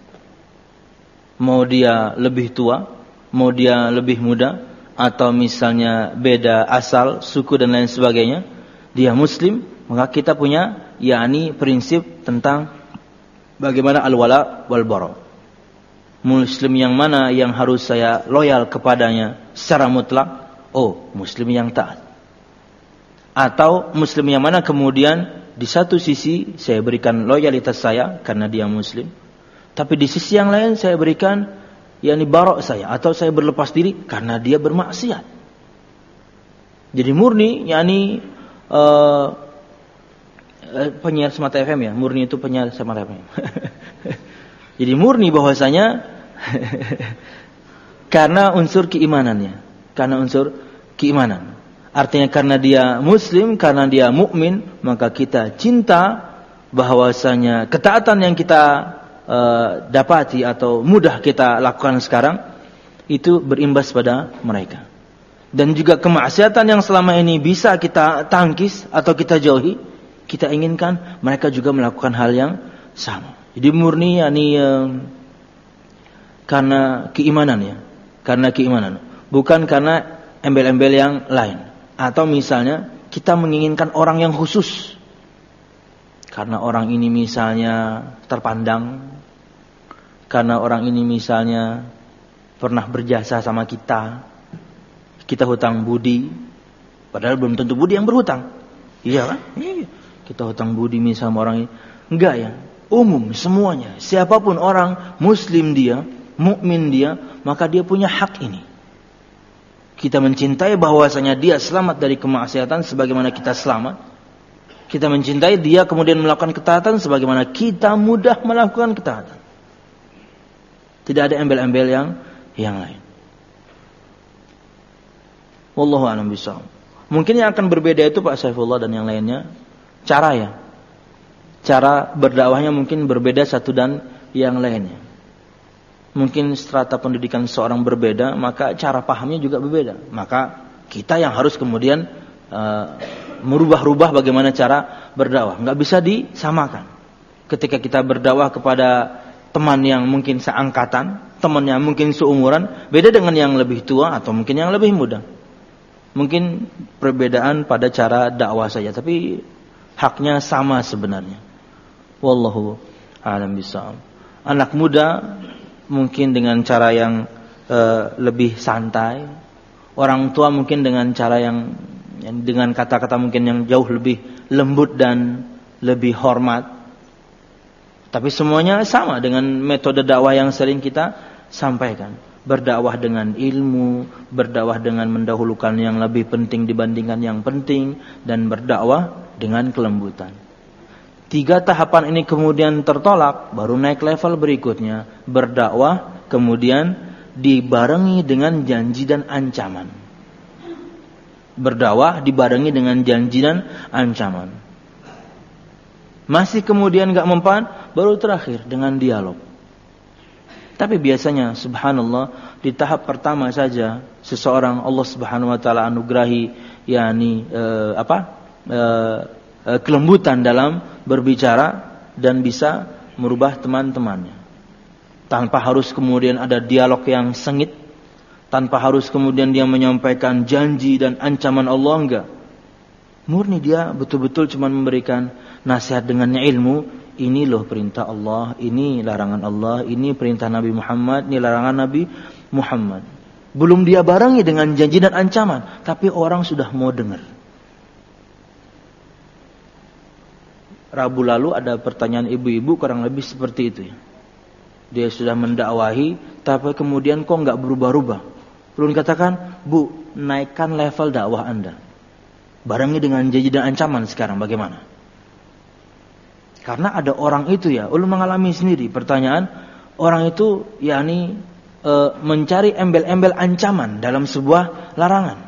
Mau dia lebih tua, mau dia lebih muda, atau misalnya beda asal, suku dan lain sebagainya, dia muslim, maka kita punya yakni prinsip tentang bagaimana al-wala wal bara. Muslim yang mana yang harus saya loyal kepadanya secara mutlak? Oh, muslim yang taat. Atau muslim yang mana kemudian di satu sisi saya berikan loyalitas saya karena dia muslim, tapi di sisi yang lain saya berikan yakni barok saya, atau saya berlepas diri karena dia bermaksiat. Jadi murni yakni uh, penyiar Smart F M ya, murni itu penyiar Smart F M. Jadi murni bahwasanya karena unsur keimanannya, karena unsur keimanan. Artinya karena dia muslim, karena dia mukmin, maka kita cinta bahwasanya ketaatan yang kita Uh, dapati atau mudah kita lakukan sekarang itu berimbas pada mereka. Dan juga kemaksiatan yang selama ini bisa kita tangkis atau kita jauhi, kita inginkan mereka juga melakukan hal yang sama. Jadi murni yakni uh, karena keimanan ya, karena keimanan, bukan karena embel-embel yang lain. Atau misalnya kita menginginkan orang yang khusus. karena orang ini misalnya terpandang, karena orang ini misalnya pernah berjasa sama kita, kita hutang budi, padahal belum tentu budi yang berhutang. Iya kan? Iya. Kita hutang budi misalnya sama orang ini. Enggak ya, umum semuanya. Siapapun orang, muslim dia, mukmin dia, maka dia punya hak ini. Kita mencintai bahwasanya dia selamat dari kemaksiatan sebagaimana kita selamat. Kita mencintai dia kemudian melakukan ketaatan sebagaimana kita mudah melakukan ketaatan. Tidak ada embel-embel yang yang lain. Wallahu a'lam bishawab. Mungkin yang akan berbeda itu Pak Saifullah dan yang lainnya cara ya. Cara berdakwahnya mungkin berbeda satu dan yang lainnya. Mungkin strata pendidikan seorang berbeda, maka cara pahamnya juga berbeda. Maka kita yang harus kemudian uh, merubah-rubah bagaimana cara berdakwah. Enggak bisa disamakan. Ketika kita berdakwah kepada teman yang mungkin seangkatan, teman yang mungkin seumuran, beda dengan yang lebih tua atau mungkin yang lebih muda. Mungkin perbedaan pada cara dakwah saja, tapi haknya sama sebenarnya. Wallahu a'lam bishawab. Anak muda mungkin dengan cara yang uh, lebih santai, orang tua mungkin dengan cara yang, yang dengan kata-kata mungkin yang jauh lebih lembut dan lebih hormat. Tapi semuanya sama dengan metode dakwah yang sering kita sampaikan. Berdakwah dengan ilmu, berdakwah dengan mendahulukan yang lebih penting dibandingkan yang penting, dan berdakwah dengan kelembutan. Tiga tahapan ini kemudian tertolak, baru naik level berikutnya. Berdakwah kemudian dibarengi dengan janji dan ancaman. Berdakwah dibarengi dengan janji dan ancaman. Masih kemudian gak mempan, baru terakhir dengan dialog. Tapi biasanya subhanallah di tahap pertama saja seseorang Allah Subhanahu wa taala anugerahi yakni eh, apa? Eh, eh, kelembutan dalam berbicara dan bisa merubah teman-temannya. Tanpa harus kemudian ada dialog yang sengit, tanpa harus kemudian dia menyampaikan janji dan ancaman Allah, enggak. Murni dia betul-betul cuma memberikan nasihat dengannya ilmu. Ini loh perintah Allah, ini larangan Allah, ini perintah Nabi Muhammad, ini larangan Nabi Muhammad. Belum dia barengi dengan janji dan ancaman, tapi orang sudah mau dengar. Rabu lalu ada pertanyaan ibu-ibu kurang lebih seperti itu ya. Dia sudah mendakwahi, tapi kemudian kok nggak berubah-ubah. Belum dikatakan, Bu, naikkan level dakwah Anda. Barengi dengan janji dan ancaman sekarang bagaimana? Karena ada orang itu ya, ulun mengalami sendiri pertanyaan, orang itu yakni e, mencari embel-embel ancaman dalam sebuah larangan.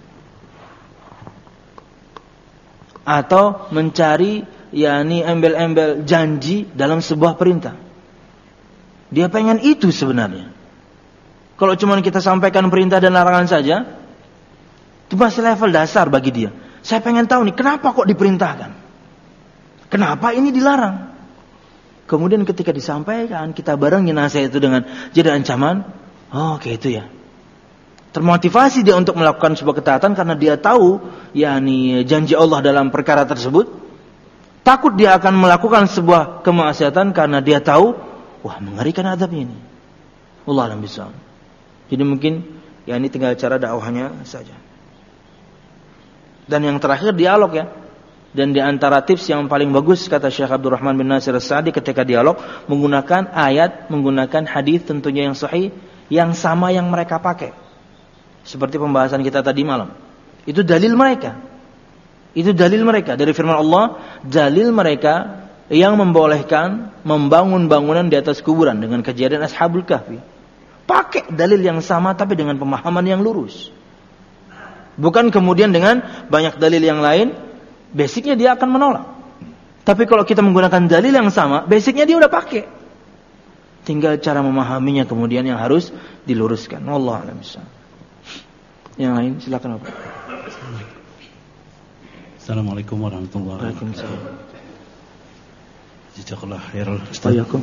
Atau mencari yakni embel-embel janji dalam sebuah perintah. Dia pengen itu sebenarnya. Kalau cuma kita sampaikan perintah dan larangan saja, itu masih level dasar bagi dia. Saya pengen tahu nih, kenapa kok diperintahkan? Kenapa ini dilarang? Kemudian ketika disampaikan, kita barengi nasihat itu dengan jadi ancaman. Oh, kayak itu ya. Termotivasi dia untuk melakukan sebuah ketaatan karena dia tahu yakni janji Allah dalam perkara tersebut. Takut dia akan melakukan sebuah kemaksiatan karena dia tahu, wah mengerikan adabnya ini. Wallahu a'lam bishawab. Jadi mungkin ya ini tinggal cara dakwahnya saja. Dan yang terakhir dialog ya. Dan di antara tips yang paling bagus kata Syekh Abdurrahman bin Nasir As-Sa'di ketika dialog, menggunakan ayat, menggunakan hadis tentunya yang sahih, yang sama yang mereka pakai. Seperti pembahasan kita tadi malam. Itu dalil mereka. Itu dalil mereka dari firman Allah, dalil mereka yang membolehkan membangun bangunan di atas kuburan dengan kejadian Ashabul Kahfi. Pakai dalil yang sama tapi dengan pemahaman yang lurus. Bukan kemudian dengan banyak dalil yang lain, basicnya dia akan menolak. Tapi kalau kita menggunakan dalil yang sama, basicnya dia udah pakai. Tinggal cara memahaminya kemudian yang harus diluruskan. Wallahu a'lam bishawab. Yang lain silakan Bapak. Assalamualaikum warahmatullahi wabarakatuh. Waalaikumsalam. Jazakallah khairan Ustaz. Waalaikum.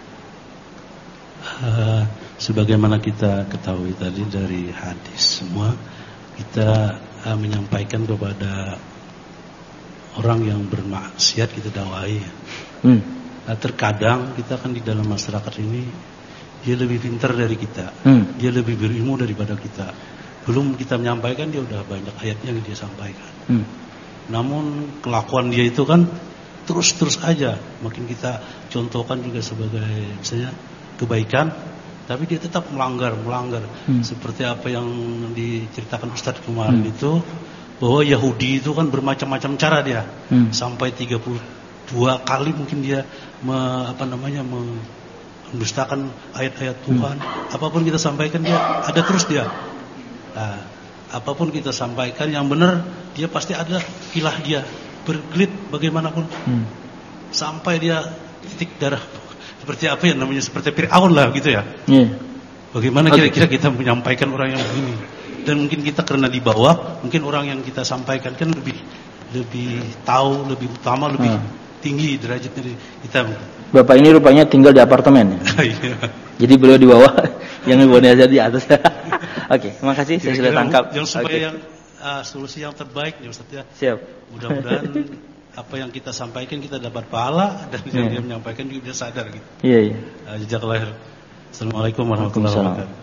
Uh, sebagaimana kita ketahui tadi dari hadis semua, kita uh, menyampaikan kepada orang yang bermaksiat kita dakwai. Hmm. Nah, terkadang kita kan di dalam masyarakat ini dia lebih pintar dari kita, Hmm. dia lebih berilmu daripada kita. Belum kita menyampaikan dia udah banyak ayatnya yang dia sampaikan. Hmm. Namun kelakuan dia itu kan terus-terus aja. Makin kita contohkan juga sebagai misalnya kebaikan, tapi dia tetap melanggar, melanggar. Hmm. Seperti apa yang diceritakan Ustadz kemarin Hmm. itu, bahwa Yahudi itu kan bermacam-macam cara dia. Hmm. Sampai tiga puluh dua kali mungkin dia me, apa namanya mendustakan ayat-ayat Tuhan. Hmm. Apapun kita sampaikan dia ada terus dia. Nah, apapun kita sampaikan yang benar, dia pasti ada ilah dia berkelit bagaimanapun. Hmm. Sampai dia titik darah. Seperti apa ya namanya, seperti Fir'aun lah gitu ya. Yeah. Bagaimana kira-kira kita menyampaikan orang yang begini? Dan mungkin kita karena di bawah, mungkin orang yang kita sampaikan kan lebih lebih tahu, lebih utama, lebih hmm. tinggi derajat dari kita. Bapak ini rupanya tinggal di apartemen. Iya. Jadi beliau di bawah, yang ibu aja di atas. Oke, okay, makasih saya sudah tangkap. Yang supaya okay. yang uh, solusi yang terbaik ya Ustaz ya. Siap. Mudah-mudahan apa yang kita sampaikan kita dapat pahala dan yang yeah. dia menyampaikan juga dia sadar gitu. Iya, iya. Uh, jazakallahu khair. Assalamualaikum warahmatullahi wabarakatuh.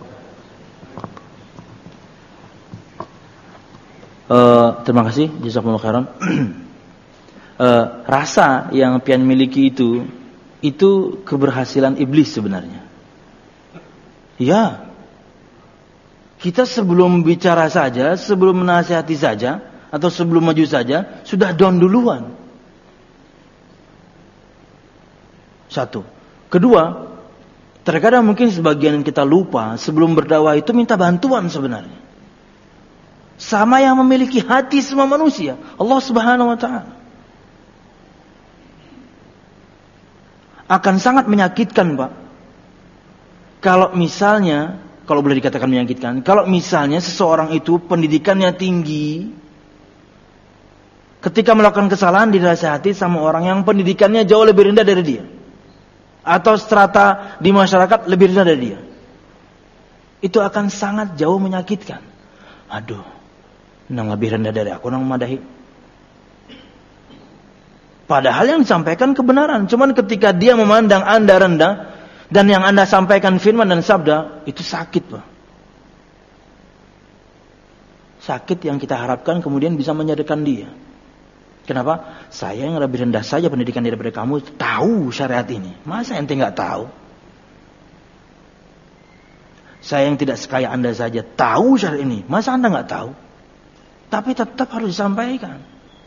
Uh, terima kasih jazakumullah khairan. uh, rasa yang pian miliki itu itu keberhasilan iblis sebenarnya. Ya. Kita sebelum bicara saja, sebelum menasihati saja atau sebelum maju saja sudah down duluan. Satu. Kedua, terkadang mungkin sebagian kita lupa sebelum berdakwah itu minta bantuan sebenarnya. Sama yang memiliki hati semua manusia, Allah Subhanahu wa taala. Akan sangat menyakitkan, Pak. Kalau misalnya, kalau boleh dikatakan menyakitkan, kalau misalnya seseorang itu pendidikannya tinggi, ketika melakukan kesalahan dinasihati sama orang yang pendidikannya jauh lebih rendah dari dia, atau strata di masyarakat lebih rendah dari dia, itu akan sangat jauh menyakitkan. Aduh, nang lebih rendah dari aku, nang madahi. Padahal yang disampaikan kebenaran. Cuman ketika dia memandang Anda rendah, dan yang Anda sampaikan firman dan sabda, itu sakit, Pak. Sakit yang kita harapkan kemudian bisa menyadarkan dia. Kenapa? Saya yang lebih rendah saja pendidikan daripada kamu, tahu syariat ini. Masa ente nggak tahu? Saya yang tidak sekaya Anda saja tahu syariat ini. Masa Anda nggak tahu? Tapi tetap harus disampaikan.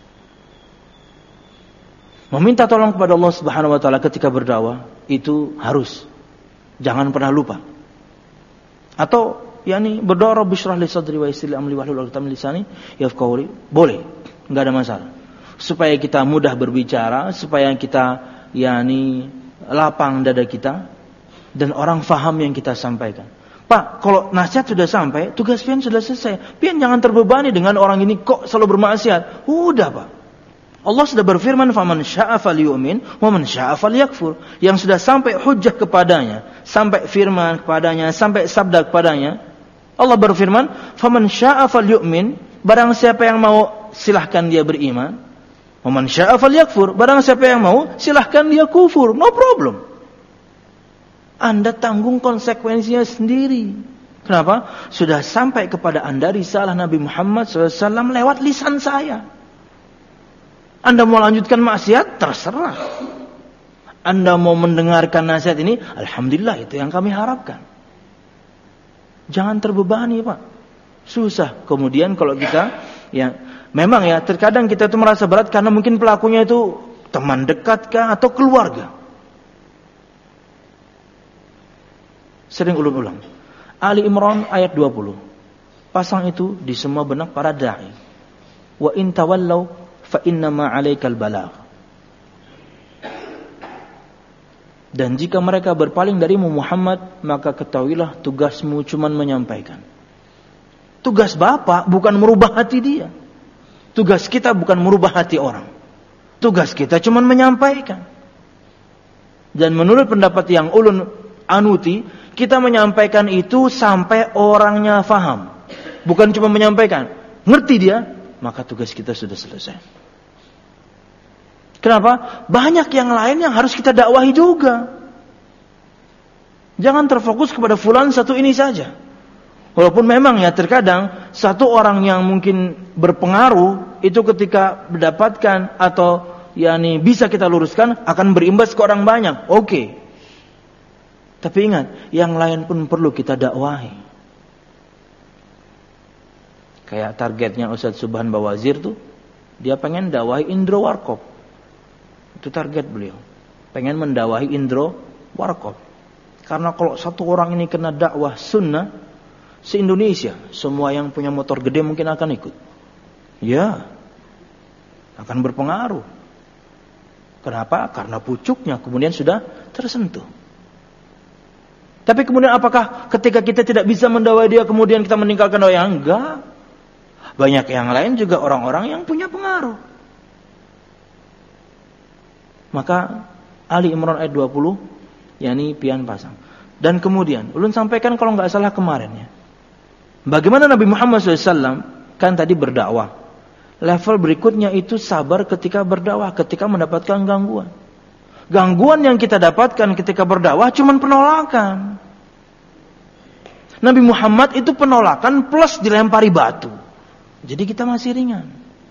Meminta tolong kepada Allah Subhanahu wa taala ketika berdakwah itu harus. Jangan pernah lupa. Atau yakni berdoa Rabbi shrah li sadri wa yassir li amri wahlul 'uqdatam min lisani yafqahu qawli. Boleh, enggak ada masalah. Supaya kita mudah berbicara, supaya kita yakni lapang dada kita dan orang faham yang kita sampaikan. Pak, kalau nasihat sudah sampai, tugas pian sudah selesai. Pian jangan terbebani dengan orang ini kok selalu bermaksiat. Udah, Pak. Allah sudah berfirman, "Faman syaa'a falyu'min wa man syaa'a falyakfur." Yang sudah sampai hujjah kepadanya, sampai firman kepadanya, sampai sabda kepadanya, Allah berfirman, "Faman syaa'a falyu'min." Barang siapa yang mau, silahkan dia beriman. "Wa man syaa'a falyakfur." Barang siapa yang mau, silahkan dia kufur. No problem. Anda tanggung konsekuensinya sendiri. Kenapa? Sudah sampai kepada Anda risalah Nabi Muhammad shallallahu alaihi wasallam lewat lisan saya. Anda mau lanjutkan maksiat, terserah. Anda mau mendengarkan nasihat ini, alhamdulillah, itu yang kami harapkan. Jangan terbebani, Pak. Susah. Kemudian kalau kita, ya memang ya terkadang kita itu merasa berat karena mungkin pelakunya itu teman dekat kah atau keluarga. Sering ulang-ulang. Ali Imran ayat dua puluh. Pasang itu di semua benak para da'i. Wa in tawallau fa innama 'alaikal balagh. Dan jika mereka berpaling darimu Muhammad, maka ketahuilah tugasmu cuma menyampaikan. Tugas Bapak bukan merubah hati dia. Tugas kita bukan merubah hati orang. Tugas kita cuma menyampaikan. Dan menurut pendapat yang ulun anuti, kita menyampaikan itu sampai orangnya faham. Bukan cuma menyampaikan. Ngerti dia, maka tugas kita sudah selesai. Kenapa? Banyak yang lain yang harus kita dakwahi juga. Jangan terfokus kepada fulan satu ini saja. Walaupun memang ya terkadang satu orang yang mungkin berpengaruh itu ketika mendapatkan atau yakni bisa kita luruskan akan berimbas ke orang banyak. Oke. Okay. Tapi ingat, yang lain pun perlu kita dakwahi. Kayak targetnya Ustaz Subhan Bawazir tuh, dia pengen dakwahi Indro Warkop. Itu target beliau. Pengen mendakwahi Indro Warkop. Karena kalau satu orang ini kena dakwah sunnah, se-Indonesia, semua yang punya motor gede mungkin akan ikut. Ya, akan berpengaruh. Kenapa? Karena pucuknya kemudian sudah tersentuh. Tapi kemudian apakah ketika kita tidak bisa mendakwai dia kemudian kita meninggalkan dakwah? Enggak. Banyak yang lain juga orang-orang yang punya pengaruh. Maka Ali Imran ayat dua puluh, yakni pian pasang. Dan kemudian ulun sampaikan kalau enggak salah kemarin ya, bagaimana Nabi Muhammad shallallahu alaihi wasallam kan tadi berdakwah. Level berikutnya itu sabar ketika berdakwah, ketika mendapatkan gangguan. Gangguan yang kita dapatkan ketika berdakwah cuma penolakan. Nabi Muhammad itu penolakan plus dilempari batu. Jadi kita masih ringan.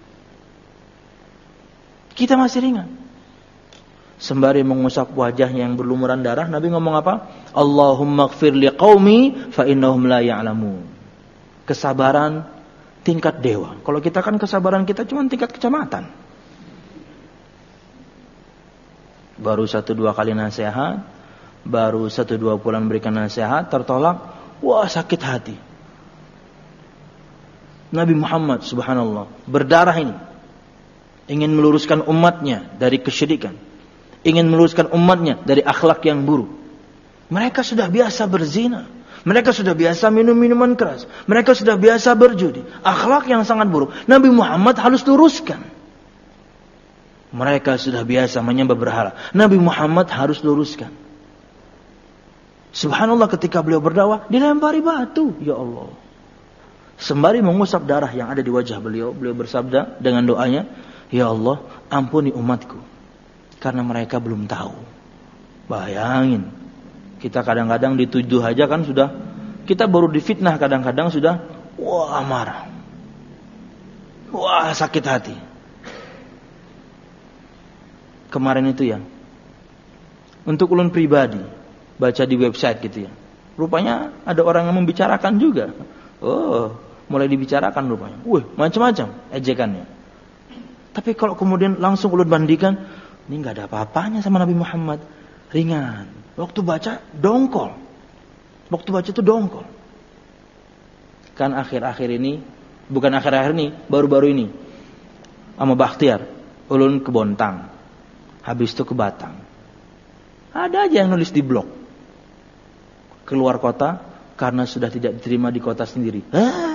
Kita masih ringan. Sembari mengusap wajahnya yang berlumuran darah, Nabi ngomong apa? Allahumma ighfir liqaumi fa innahum la ya'lamun. Kesabaran tingkat dewa. Kalau kita kan kesabaran kita cuma tingkat kecamatan. Baru satu dua kali nasihat, baru satu dua bulan berikan nasihat, tertolak, wah sakit hati. Nabi Muhammad subhanallah berdarah ini ingin meluruskan umatnya dari kesyirikan, ingin meluruskan umatnya dari akhlak yang buruk. Mereka sudah biasa berzina, mereka sudah biasa minum minuman keras, mereka sudah biasa berjudi, akhlak yang sangat buruk. Nabi Muhammad harus luruskan. Mereka sudah biasa menyembah berhala, Nabi Muhammad harus luruskan. Subhanallah, ketika beliau berdakwah dilempari batu, ya Allah. Sembari mengusap darah yang ada di wajah beliau, beliau bersabda dengan doanya, ya Allah, ampuni umatku karena mereka belum tahu. Bayangin, kita kadang-kadang dituduh aja kan sudah, kita baru difitnah kadang-kadang sudah, wah marah, wah sakit hati. Kemarin itu ya, untuk ulun pribadi baca di website gitu ya, rupanya ada orang yang membicarakan juga. Oh, mulai dibicarakan rupanya. Wih, macam-macam ejekannya. Tapi kalau kemudian langsung ulun bandingkan, ini nggak ada apa-apanya sama Nabi Muhammad, ringan. Waktu baca dongkol, waktu baca itu dongkol. Kan akhir-akhir ini, bukan akhir-akhir ini, baru-baru ini, sama Bakhtiar, ulun ke Bontang, habis itu ke Batang. Ada aja yang nulis di blog, keluar kota karena sudah tidak diterima di kota sendiri. Ah.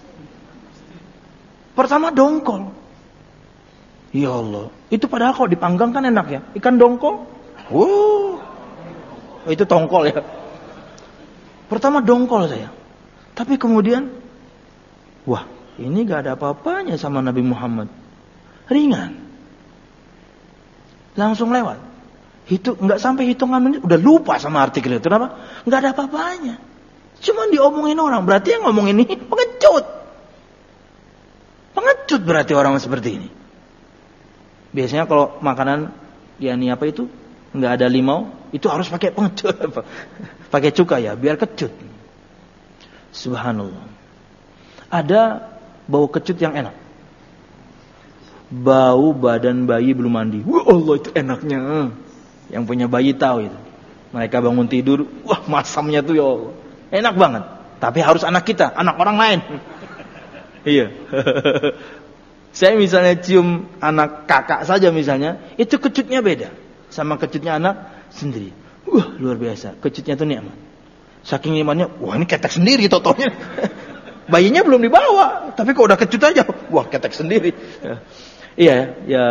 Pertama dongkol. Ya Allah, itu padahal kalau dipanggang kan enak ya. Ikan dongkol. Wow. Itu tongkol ya. Pertama dongkol saya. Tapi kemudian, wah, ini gak ada apa-apanya sama Nabi Muhammad. Ringan. Langsung lewat. Hitung, nggak sampai hitungan menit udah lupa sama artikel itu. Kenapa? Nggak ada apa-apanya. Cuma diomongin orang. Berarti yang ngomong ini pengecut. Pengecut berarti orang seperti ini. Biasanya kalau makanan ya ini apa itu nggak ada limau, itu harus pakai pengecut, pakai cuka ya, biar kecut. Subhanallah. Ada bau kecut yang enak. Bau badan bayi belum mandi. Wah Allah, itu enaknya. Yang punya bayi tahu itu. Mereka bangun tidur, wah masamnya tuh ya Allah, enak banget. Tapi harus anak kita, anak orang lain. Iya. Saya misalnya cium anak kakak saja misalnya, itu kecutnya beda sama kecutnya anak sendiri. Wah luar biasa, kecutnya tuh nikmat. Saking nikmatnya, wah ini ketek sendiri totonya. Bayinya belum dibawa, tapi kok udah kecut aja, wah ketek sendiri. Iya, ya.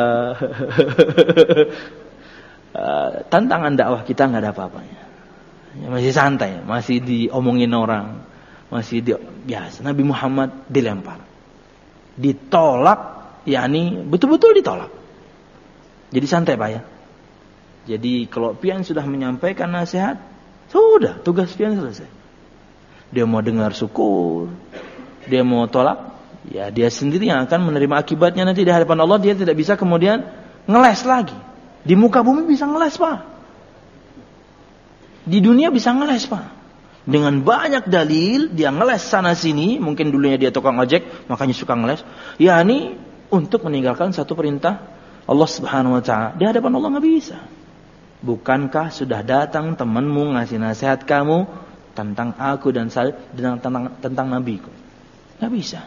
Uh, tantangan dakwah kita nggak ada apa-apanya, ya, masih santai, masih diomongin orang, masih di, biasa. Nabi Muhammad dilempar, ditolak, yakni betul-betul ditolak. Jadi santai Pak ya. Jadi kalau pian sudah menyampaikan nasihat, sudah tugas pian selesai. Dia mau dengar syukur, dia mau tolak, ya dia sendiri yang akan menerima akibatnya nanti di hadapan Allah. Dia tidak bisa kemudian ngeles lagi. Di muka bumi bisa ngeles Pak. Di dunia bisa ngeles Pak. Dengan banyak dalil dia ngeles sana sini. Mungkin dulunya dia tukang ojek, makanya suka ngeles. Ya ini untuk meninggalkan satu perintah Allah Subhanahu Wa Taala. Di hadapan Allah nggak bisa. Bukankah sudah datang temanmu ngasih nasihat kamu tentang aku dan saya, tentang tentang, tentang nabiku? Nggak bisa.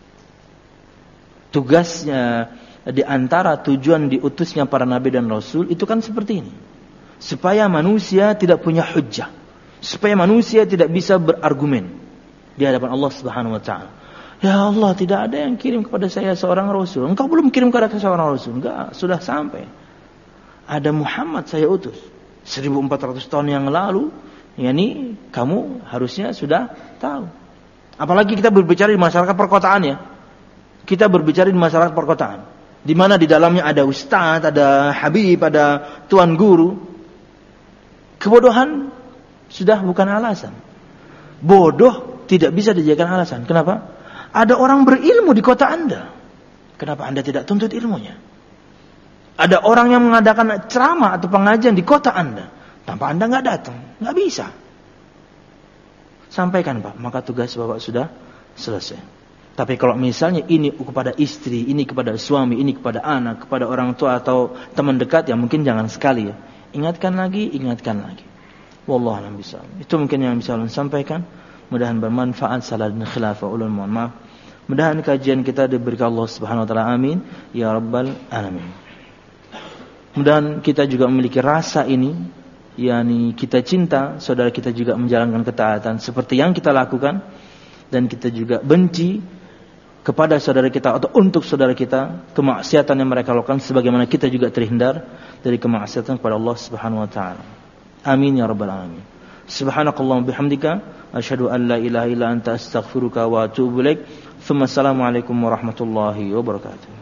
Tugasnya di antara tujuan diutusnya para nabi dan rasul itu kan seperti ini. Supaya manusia tidak punya hujjah. Supaya manusia tidak bisa berargumen di hadapan Allah Subhanahu Wa Taala. Ya Allah, tidak ada yang kirim kepada saya seorang rasul. Engkau belum kirim kepada saya seorang rasul. Enggak, sudah sampai. Ada Muhammad saya utus seribu empat ratus tahun yang lalu. Yani kamu harusnya sudah tahu. Apalagi kita berbicara di masyarakat perkotaan ya. Kita berbicara di masyarakat perkotaan, di mana di dalamnya ada ustaz, ada habib, ada tuan guru. Kebodohan sudah bukan alasan. Bodoh tidak bisa dijadikan alasan. Kenapa? Ada orang berilmu di kota Anda. Kenapa Anda tidak tuntut ilmunya? Ada orang yang mengadakan ceramah atau pengajian di kota Anda. Tanpa Anda nggak datang, nggak bisa. Sampaikan Pak, maka tugas Bapak sudah selesai. Tapi kalau misalnya ini kepada istri, ini kepada suami, ini kepada anak, kepada orang tua atau teman dekat, ya mungkin jangan sekali ya. Ingatkan lagi, ingatkan lagi. Wallahu a'lam bishawab. Itu mungkin yang bisa ulun sampaikan. Mudahan bermanfaat. Salah dan khilaf ulun mohon maaf. Mudahan kajian kita diberikan Allah Subhanahu wa taala. Amin ya rabbal alamin. Mudahan kita juga memiliki rasa ini, yakni kita cinta saudara kita juga menjalankan ketaatan seperti yang kita lakukan, dan kita juga benci kepada saudara kita atau untuk saudara kita kemaksiatan yang mereka lakukan, sebagaimana kita juga terhindar dari kemaksiatan kepada Allah Subhanahu wa taala. Amin ya rabbal alamin. Subhanakallahumma bihamdika asyhadu an la ilaha illa anta astaghfiruka wa atubu ilaik. Assalamualaikum warahmatullahi wabarakatuh.